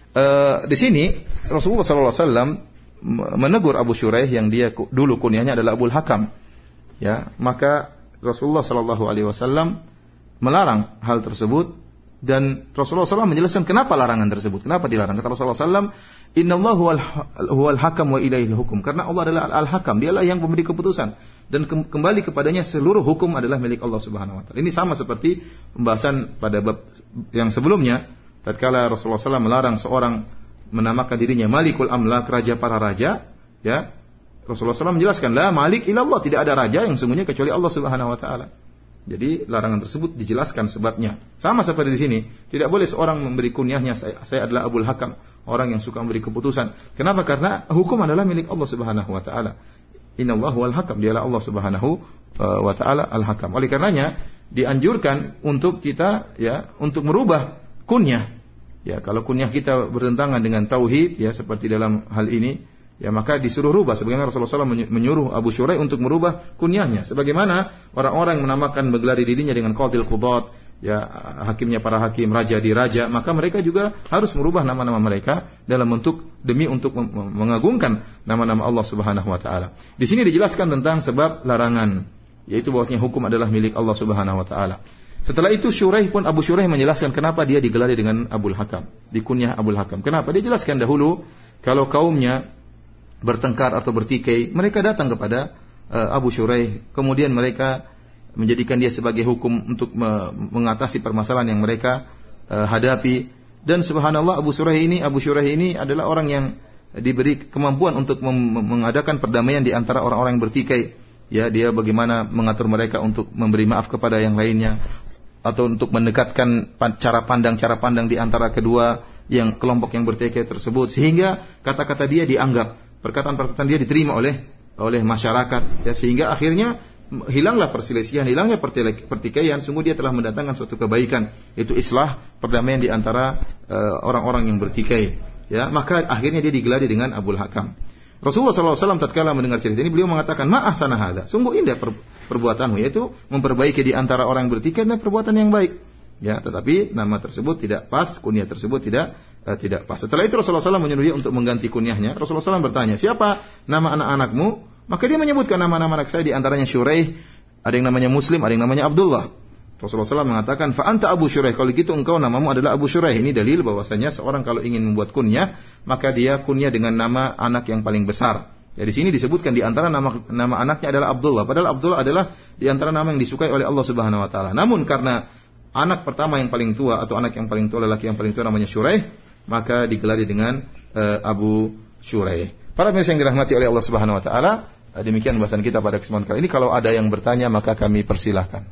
Uh, di sini Rasulullah sallallahu alaihi wasallam menegur Abu Shuraih yang dia dulu kunyahnya adalah Abul Hakam, ya. Maka Rasulullah sallallahu alaihi wasallam melarang hal tersebut. Dan Rasulullah shallallahu alaihi wasallam menjelaskan kenapa larangan tersebut. Kenapa dilarang? Kata Rasulullah shallallahu alaihi wasallam, Innallahu huwal hakam wa ilaihil hukum. Karena Allah adalah al-hakam. Dialah yang memberi keputusan. Dan kembali kepadanya seluruh hukum adalah milik Allah Subhanahu wa taala. Ini sama seperti pembahasan pada bab yang sebelumnya. Tatkala Rasulullah shallallahu alaihi wasallam melarang seorang menamakan dirinya Malikul Amlak, raja para raja, ya. Rasulullah shallallahu alaihi wasallam menjelaskan, La malik ilallah. Tidak ada raja yang sungguhnya kecuali Allah Subhanahu wa taala. Jadi larangan tersebut dijelaskan sebabnya. Sama seperti di sini, tidak boleh seorang memberi kunyahnya saya, saya adalah Abul Hakam, orang yang suka memberi keputusan. Kenapa? Karena hukum adalah milik Allah Subhanahu wa taala. Innallahu wal hakam, dialah Allah Subhanahu wa taala al-Hakam. Oleh karenanya dianjurkan untuk kita, ya, untuk merubah kunyah. Ya, kalau kunyah kita bertentangan dengan tauhid, ya, seperti dalam hal ini, ya, maka disuruh rubah. Sebagaimana Rasulullah shallallahu alaihi wasallam menyuruh Abu Shuraih untuk merubah kunyahnya. Sebagaimana orang-orang yang menamakan menggelari dirinya dengan qadil qudat, ya, hakimnya para hakim, raja di raja, maka mereka juga harus merubah nama-nama mereka dalam bentuk demi untuk mengagungkan nama-nama Allah Subhanahu wa taala. Di sini dijelaskan tentang sebab larangan, yaitu bahwasanya hukum adalah milik Allah Subhanahu wa taala. Setelah itu Shuraih pun Abu Shuraih menjelaskan kenapa dia digelari dengan Abul Hakam, dikunyah Abul Hakam. Kenapa? Dia jelaskan dahulu kalau kaumnya bertengkar atau bertikai, mereka datang kepada uh, Abu Shuraih, kemudian mereka menjadikan dia sebagai hukum untuk me- mengatasi permasalahan yang mereka uh, hadapi. Dan subhanallah Abu Shuraih ini, Abu Shuraih ini adalah orang yang diberi kemampuan untuk mem- mengadakan perdamaian di antara orang-orang yang bertikai. Ya, dia bagaimana mengatur mereka untuk memberi maaf kepada yang lainnya, atau untuk mendekatkan cara pandang-cara pandang di antara kedua yang kelompok yang bertikai tersebut, sehingga kata-kata dia dianggap, perkataan-perkataan dia diterima oleh oleh masyarakat, ya, sehingga akhirnya hilanglah perselisihan, hilangnya pertikaian. Sungguh dia telah mendatangkan suatu kebaikan, yaitu islah, perdamaian di antara uh, orang-orang yang bertikai, ya. Maka akhirnya dia digelari dengan Abul Hakam. Rasulullah shallallahu alaihi wasallam tatkala mendengar cerita ini, beliau mengatakan, ma ahsana hadza, sungguh indah per, perbuatanmu, yaitu memperbaiki di antara orang yang bertikai dan perbuatan yang baik, ya. Tetapi nama tersebut tidak pas, kunyah tersebut tidak Uh, tidak pas. Setelah itu Rasulullah shallallahu alaihi wasallam menyuruh dia untuk mengganti kunyahnya. Rasulullah shallallahu alaihi wasallam bertanya, siapa nama anak-anakmu? Maka dia menyebutkan nama-nama anak saya, di antaranya Shuraih, ada yang namanya Muslim, ada yang namanya Abdullah. Rasulullah shallallahu alaihi wasallam mengatakan, fa anta Abu Shuraih, kalau gitu engkau namamu adalah Abu Shuraih. Ini dalil bahwasanya seorang kalau ingin membuat kunyah, maka dia kunyah dengan nama anak yang paling besar. Ya, di sini disebutkan di antara nama nama anaknya adalah Abdullah. Padahal Abdullah adalah di antara nama yang disukai oleh Allah Subhanahu wa taala. Namun karena anak pertama yang paling tua atau anak yang paling tua, lelaki yang paling tua namanya Shuraih, maka digelari dengan uh, Abu Shuraih. Para pemirsa yang dirahmati oleh Allah Subhanahu wa taala, uh, demikian bahasan kita pada kesempatan kali ini. Kalau ada yang bertanya maka kami persilahkan.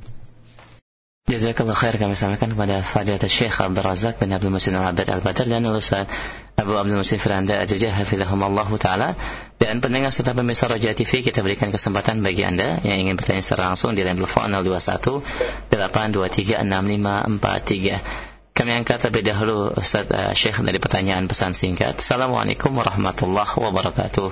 Jazakallah khair, kami sampaikan kepada Fadilatul Syekh Abdul Razak bin Abdul Muhsin Al-Abbad Al-Badr dan Ustaz Abu Abdul Muhsin Firanda Al-Jajah hafizahumullah taala. Dan pendengar serta pemirsa Roja T V, kita berikan kesempatan bagi Anda yang ingin bertanya secara langsung di line telepon nol dua satu delapan dua tiga enam lima empat tiga. Kami angkat terlebih dahulu Ustaz uh, Syekh dari pertanyaan pesan singkat. Assalamualaikum warahmatullahi wabarakatuh.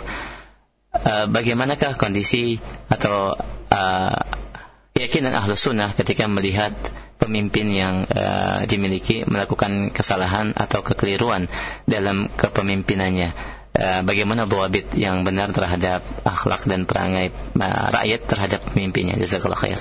Uh, bagaimanakah kondisi atau uh, keyakinan ahlu sunnah ketika melihat pemimpin yang uh, dimiliki melakukan kesalahan atau kekeliruan dalam kepemimpinannya? Uh, bagaimana dhawabit yang benar terhadap akhlak dan perangai uh, rakyat terhadap pemimpinnya? Jazakallah khair.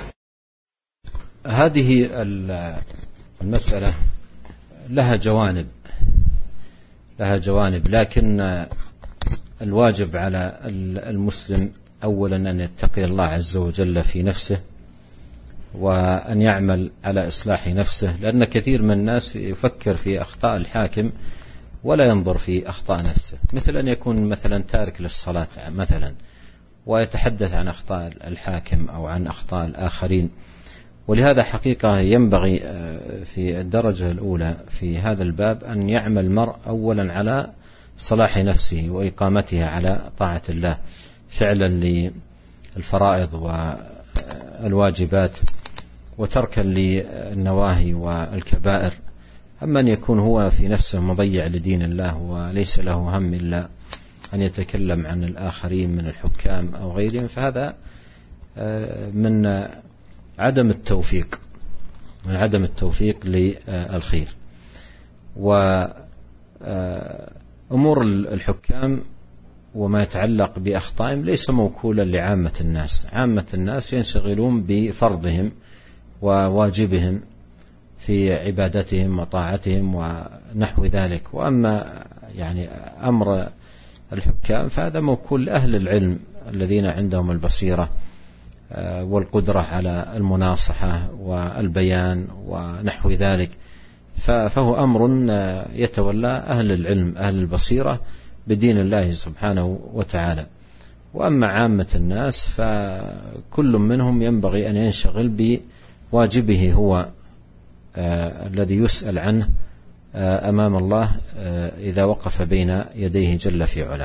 هذه المسألة لها جوانب لها جوانب لكن الواجب على المسلم أولا أن يتقي الله عز وجل في نفسه وأن يعمل على إصلاح نفسه، لأن كثير من الناس يفكر في أخطاء الحاكم ولا ينظر في أخطاء نفسه، مثل أن يكون مثلا تارك للصلاة مثلا ويتحدث عن أخطاء الحاكم أو عن أخطاء الآخرين. ولهذا حقيقة ينبغي في الدرجة الأولى في هذا الباب أن يعمل المرء أولا على صلاح نفسه وإقامتها على طاعة الله، فعلا للفرائض والواجبات وتركا للنواهي والكبائر. أما أن يكون هو في نفسه مضيع لدين الله وليس له هم إلا أن يتكلم عن الآخرين من الحكام أو غيرهم، فهذا من عدم التوفيق من عدم التوفيق للخير. وأمور الحكام وما يتعلق بأخطائهم ليس موكولا لعامة الناس. عامة الناس ينشغلون بفرضهم وواجبهم في عبادتهم وطاعتهم ونحو ذلك، وأما يعني أمر الحكام فهذا موكول لأهل العلم الذين عندهم البصيرة والقدرة على المناصحة والبيان ونحو ذلك، فهو أمر يتولى أهل العلم أهل البصيرة بدين الله سبحانه وتعالى. وأما عامة الناس فكل منهم ينبغي أن ينشغل بواجبه هو آه الذي يسأل عنه آه أمام الله آه إذا وقف بين يديه جل في علاه.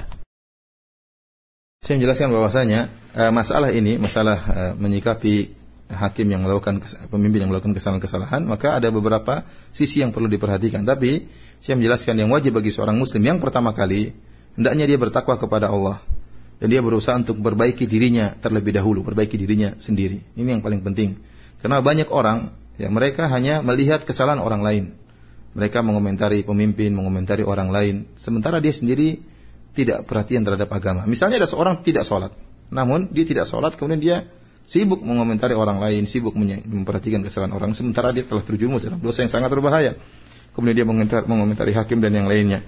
Saya menjelaskan bahwasanya uh, masalah ini, masalah uh, menyikapi hakim yang melakukan, pemimpin yang melakukan kesalahan-kesalahan, maka ada beberapa sisi yang perlu diperhatikan. Tapi saya menjelaskan yang wajib bagi seorang muslim yang pertama kali, hendaknya dia bertakwa kepada Allah dan dia berusaha untuk perbaiki dirinya terlebih dahulu, perbaiki dirinya sendiri. Ini yang paling penting. Karena banyak orang, ya, mereka hanya melihat kesalahan orang lain. Mereka mengomentari pemimpin, mengomentari orang lain, sementara dia sendiri tidak perhatian terhadap agama. Misalnya ada seorang tidak sholat, namun dia tidak sholat, kemudian dia sibuk mengomentari orang lain, sibuk memperhatikan kesalahan orang, sementara dia telah terjerumus dalam dosa yang sangat berbahaya. Kemudian dia mengomentari hakim dan yang lainnya.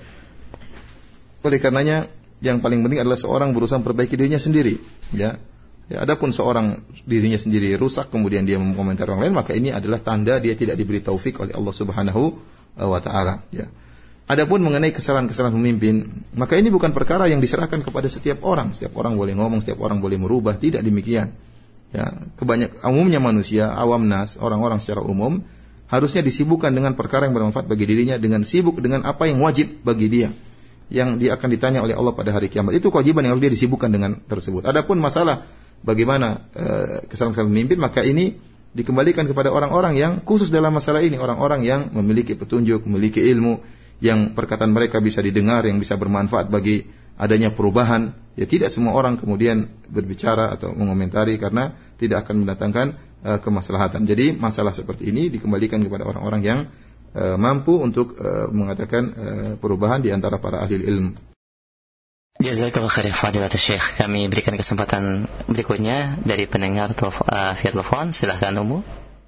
Oleh karenanya, yang paling penting adalah seorang berusaha memperbaiki dirinya sendiri. Ya, ya. Adapun seorang dirinya sendiri rusak, kemudian dia mengomentari orang lain, maka ini adalah tanda dia tidak diberi taufik oleh Allah Subhanahu wa Ta'ala. Ya. Adapun mengenai kesalahan-kesalahan pemimpin, maka ini bukan perkara yang diserahkan kepada setiap orang. Setiap orang boleh ngomong, setiap orang boleh merubah, tidak demikian. Ya, kebanyak umumnya manusia, awam nas, orang-orang secara umum harusnya disibukkan dengan perkara yang bermanfaat bagi dirinya, dengan sibuk dengan apa yang wajib bagi dia, yang dia akan ditanya oleh Allah pada hari kiamat. Itu kewajiban yang harus dia disibukkan dengan tersebut. Adapun masalah bagaimana uh, kesalahan-kesalahan pemimpin, maka ini dikembalikan kepada orang-orang yang khusus dalam masalah ini, orang-orang yang memiliki petunjuk, memiliki ilmu, yang perkataan mereka bisa didengar, yang bisa bermanfaat bagi adanya perubahan. Ya, tidak semua orang kemudian berbicara atau mengomentari karena tidak akan mendatangkan uh, kemaslahatan. Jadi masalah seperti ini dikembalikan kepada orang-orang yang uh, mampu untuk uh, mengadakan uh, perubahan di antara para ahli ilmu. Jazakallahu khairan fadilatul Syekh. Kami berikan kesempatan berikutnya dari pendengar telepon, uh, via telepon. Silakan Umu.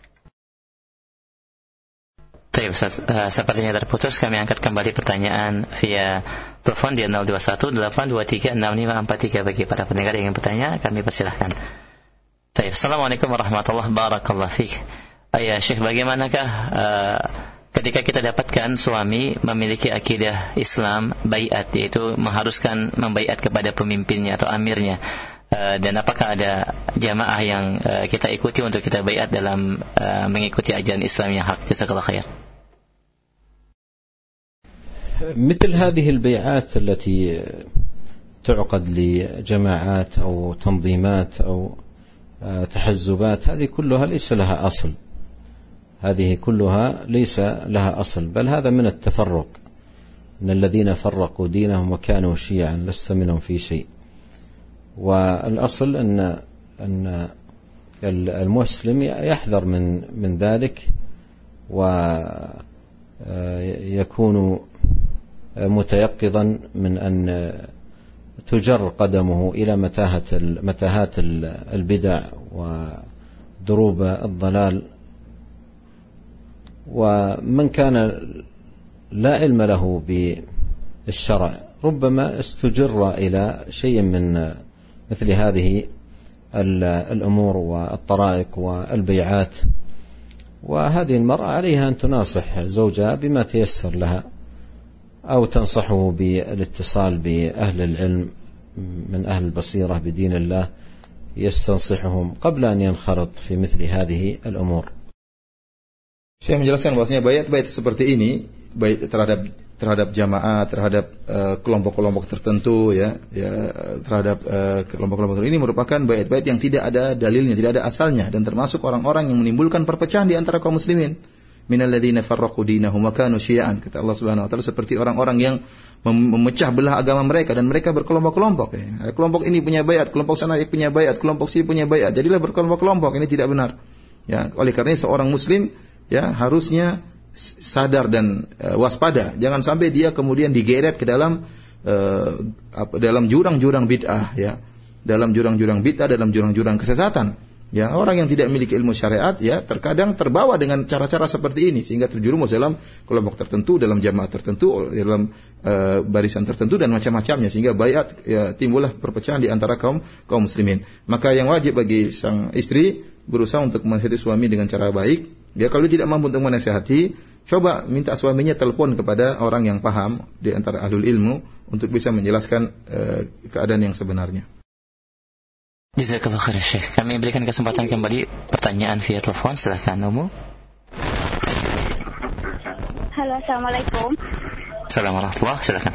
Baik, Ustaz, uh, sepertinya terputus. Kami angkat kembali pertanyaan via telepon di nol dua satu delapan dua tiga enam lima empat tiga bagi para pendengar yang ingin bertanya. Kami persilahkan. Baik, Assalamualaikum warahmatullahi wabarakatuh. Fik. Ayah Syekh, bagaimanakah uh, ketika kita dapatkan suami memiliki akidah Islam baiat, yaitu mengharuskan membaiat kepada pemimpinnya atau amirnya, uh, dan apakah ada jamaah yang uh, kita ikuti untuk kita baiat dalam uh, mengikuti ajaran Islam yang hak? Jazakallahu khair. مثل هذه البيعات التي تعقد لجماعات أو تنظيمات أو تحزبات، هذه كلها ليس لها أصل هذه كلها ليس لها أصل بل هذا من التفرق، إن الذين فرقوا دينهم وكانوا شيعا لست منهم في شيء. والأصل أن أن المسلم يحذر من من ذلك ويكون متيقظا من أن تجر قدمه إلى متاهة متاهات البدع ودروب الضلال. ومن كان لا علم له بالشرع ربما استجر إلى شيء من مثل هذه الأمور والطرائق والبيعات. وهذه المرأة عليها أن تناصح زوجها بما تيسر لها، أو تنصحه بالاتصال بأهل العلم من أهل البصيرة بدين الله يستنصحهم قبل أن ينخرط في مثل هذه الأمور. Saya menjelaskan bahwasanya bayat-bayat seperti ini, baik terhadap terhadap jamaah, terhadap uh, kelompok-kelompok tertentu, ya, ya terhadap uh, kelompok-kelompok tertentu ini merupakan bayat-bayat yang tidak ada dalilnya, tidak ada asalnya, dan termasuk orang-orang yang menimbulkan perpecahan di antara kaum muslimin. Minal ladzina farraqu dinahum wa kanu syi'an, kata Allah Subhanahu wa taala, seperti orang-orang yang memecah belah agama mereka dan mereka berkelompok-kelompok. Ya. Kelompok ini punya bayat, kelompok sana punya bayat, kelompok sini punya bayat. Jadilah berkelompok-kelompok, ini tidak benar. Ya, oleh karena seorang muslim ya harusnya sadar dan uh, waspada, jangan sampai dia kemudian digeret ke dalam uh, dalam jurang-jurang bid'ah, ya, dalam jurang-jurang bid'ah, dalam jurang-jurang kesesatan. Ya, orang yang tidak memiliki ilmu syariat ya terkadang terbawa dengan cara-cara seperti ini sehingga terjerumus dalam kelompok tertentu, dalam jamaah tertentu, dalam uh, barisan tertentu dan macam-macamnya, sehingga bayat ya, timbullah perpecahan di antara kaum kaum muslimin. Maka yang wajib bagi sang istri berusaha untuk menasihati suami dengan cara baik. Ya, kalau tidak mampu untuk menasihati, coba minta suaminya telepon kepada orang yang paham di antara ahlul ilmu untuk bisa menjelaskan uh, keadaan yang sebenarnya. Jazakallah khair Syekh. Kami berikan kesempatan kembali pertanyaan via telepon. Silakan Umu. Halo, assalamualaikum. Assalamualaikum warahmatullahi. Silakan.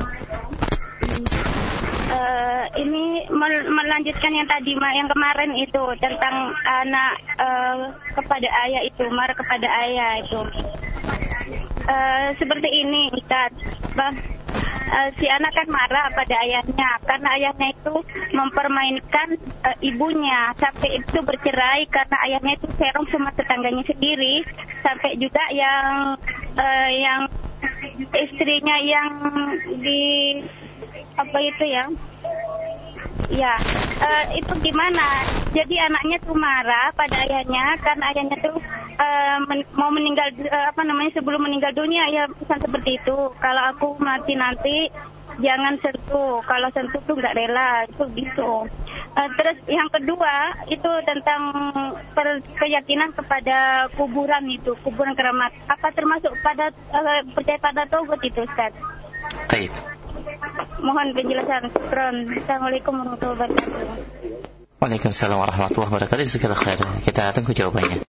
Uh, ini melanjutkan yang tadi, yang kemarin itu tentang anak uh, kepada ayah itu, marah kepada ayah itu. Uh, seperti ini, Ustaz. Bang, uh, si anak kan marah pada ayahnya karena ayahnya itu mempermainkan uh, ibunya sampai itu bercerai karena ayahnya itu serong sama tetangganya sendiri, sampai juga yang uh, yang istrinya yang di apa itu ya? Ya, uh, itu gimana? Jadi anaknya tuh marah pada ayahnya karena ayahnya tuh uh, men- mau meninggal uh, apa namanya sebelum meninggal dunia, ya pesan seperti itu. Kalau aku mati nanti jangan sentuh, kalau sentuh tuh nggak rela, itu gitu. Uh, terus yang kedua itu tentang per- keyakinan kepada kuburan itu, kuburan keramat. Apa termasuk pada uh, percaya pada tauhid itu, Ustaz? Baik. Mohon penjelasan. Assalamualaikum warahmatullahi wabarakatuh. Waalaikumsalam warahmatullahi wabarakatuh. Jazakallah khair. Kita tunggu jawabannya.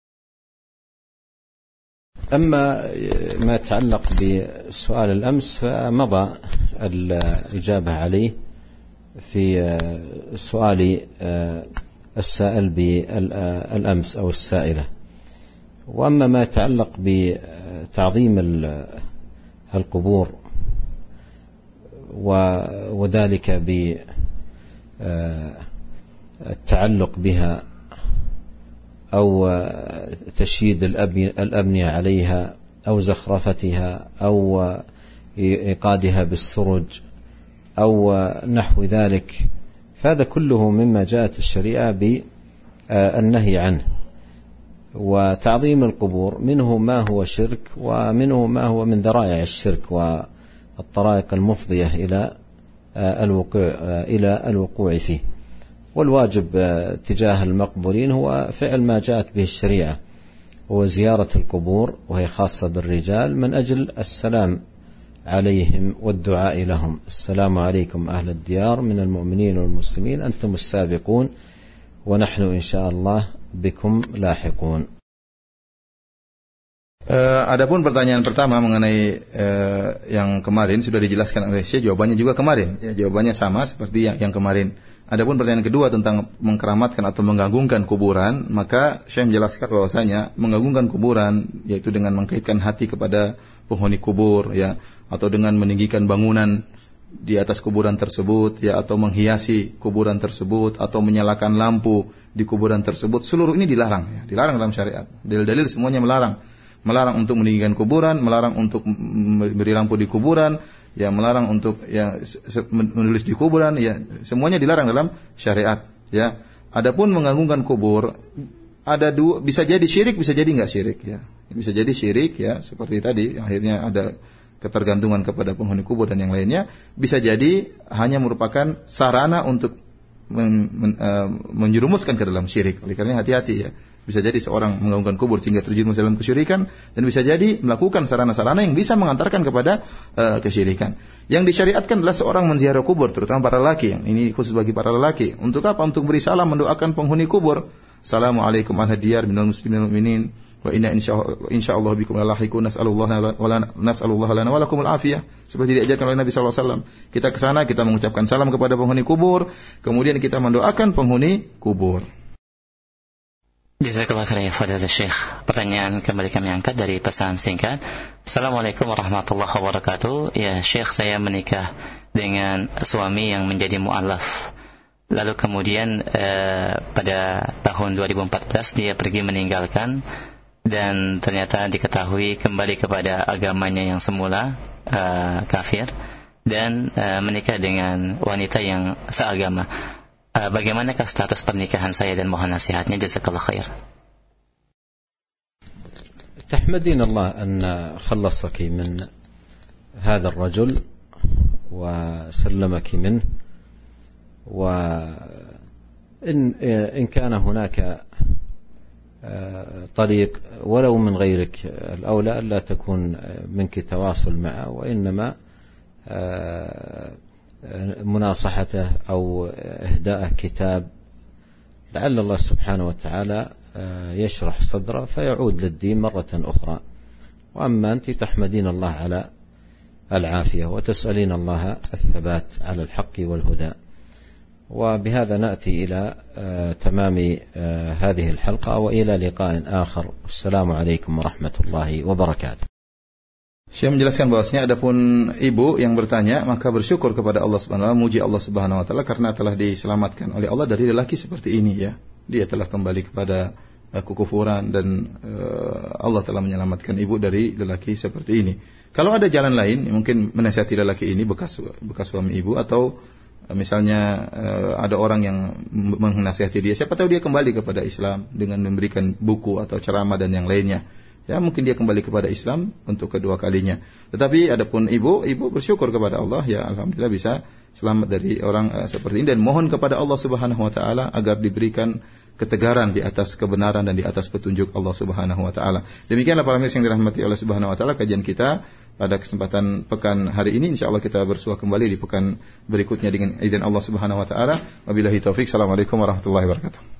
أما ما يتعلق بسؤال الأمس فمضى الإجابة عليه في سؤال السائل بالأمس أو السائلة. وأما ما يتعلق بتعظيم القبور وذلك بالتعلق بها أو تشييد الأبنية عليها أو زخرفتها أو إيقادها بالسرج أو نحو ذلك، فهذا كله مما جاءت الشريعة بالنهي عنه. وتعظيم القبور منه ما هو شرك ومنه ما هو من ذرائع الشرك والطرائق المفضية إلى الوقوع إلى الوقوع فيه. والواجب تجاه المقبورين هو فعل ما جاءت به الشريعة، هو زيارة القبور، وهي خاصة بالرجال، من أجل السلام عليهم والدعاء لهم. السلام عليكم أهل الديار من المؤمنين والمسلمين، أنتم السابقون ونحن إن شاء الله بكم لاحقون. Uh, adapun pertanyaan pertama mengenai uh, yang kemarin sudah dijelaskan oleh Syekh, jawabannya juga kemarin. Ya, jawabannya sama seperti yang, yang kemarin. Adapun pertanyaan kedua tentang mengkeramatkan atau menggagungkan kuburan, maka Syekh menjelaskan bahwasanya menggagungkan kuburan yaitu dengan mengkaitkan hati kepada penghuni kubur, ya, atau dengan meninggikan bangunan di atas kuburan tersebut, ya, atau menghiasi kuburan tersebut, atau menyalakan lampu di kuburan tersebut, seluruh ini dilarang, ya, dilarang dalam syariat. Dalil-dalil semuanya melarang. Melarang untuk meninggikan kuburan, melarang untuk beri lampu di kuburan, ya, melarang untuk ya menulis di kuburan, ya, semuanya dilarang dalam syariat, ya. Adapun menggagungkan kubur ada dua, bisa jadi syirik, bisa jadi enggak syirik, ya. Bisa jadi syirik, ya, seperti tadi akhirnya ada ketergantungan kepada penghuni kubur dan yang lainnya. Bisa jadi hanya merupakan sarana untuk men, men, uh, menjerumuskan ke dalam syirik. Oleh karena hati-hati ya. Bisa jadi seorang mengagungkan kubur sehingga terjerumus dalam kesyirikan, dan bisa jadi melakukan sarana-sarana yang bisa mengantarkan kepada uh, kesyirikan. Yang disyariatkan adalah seorang menziarah kubur, terutama para lelaki. Yang ini khusus bagi para lelaki. Untuk apa? Untuk beri salam, mendoakan penghuni kubur. Assalamualaikum ahla diyar minal muslimin mu'minin wa inna insyaallah bikum lahiqun nas'alullaha wa nas'alullaha lana wa lakumul afiyah. Seperti diajarkan oleh Nabi sallallahu alaihi wasallam. Kita ke sana, kita mengucapkan salam kepada penghuni kubur, kemudian kita mendoakan penghuni kubur. Jazakallah khairan ya Fadilatul Syekh. Pertanyaan kembali kami angkat dari pesan singkat. Assalamualaikum warahmatullahi wabarakatuh. Ya Syekh, saya menikah dengan suami yang menjadi mu'alaf. Lalu kemudian eh, pada tahun dua ribu empat belas dia pergi meninggalkan, dan ternyata diketahui kembali kepada agamanya yang semula, eh, kafir, dan eh, menikah dengan wanita yang seagama. Uh, bagaimanakah status pernikahan saya, dan mohon nasihatnya. Jazakallah khair. تحمدين الله أن خلصك من هذا الرجل وسلمك منه، وإن إن كان هناك طريق ولو من غيرك الأولى ألا تكون منك تواصل معه، وإنما مناصحته أو إهداءه كتاب لعل الله سبحانه وتعالى يشرح صدره فيعود للدين مرة أخرى. وأما أنت تحمدين الله على العافية وتسألين الله الثبات على الحق والهدى. وبهذا نأتي إلى تمام هذه الحلقة وإلى لقاء آخر. السلام عليكم ورحمة الله وبركاته. Syekh menjelaskan bahwasanya adapun ibu yang bertanya, maka bersyukur kepada Allah Subhanahu wa taala, muji Allah Subhanahu wa taala karena telah diselamatkan oleh Allah dari lelaki seperti ini ya. Dia telah kembali kepada uh, kekufuran, dan uh, Allah telah menyelamatkan ibu dari lelaki seperti ini. Kalau ada jalan lain, mungkin menasihati lelaki ini bekas bekas suami ibu, atau uh, misalnya uh, ada orang yang menasihati dia, siapa tahu dia kembali kepada Islam dengan memberikan buku atau ceramah dan yang lainnya. Ya, mungkin dia kembali kepada Islam untuk kedua kalinya. Tetapi adapun ibu, ibu bersyukur kepada Allah, ya alhamdulillah bisa selamat dari orang uh, seperti ini, dan mohon kepada Allah Subhanahu wa taala agar diberikan ketegaran di atas kebenaran dan di atas petunjuk Allah Subhanahu wa taala. Demikianlah para mirsa yang dirahmati Allah Subhanahu wa taala, kajian kita pada kesempatan pekan hari ini. Insyaallah kita bersua kembali di pekan berikutnya dengan izin Allah Subhanahu wa taala. Wabillahi taufik. Assalamualaikum warahmatullahi wabarakatuh.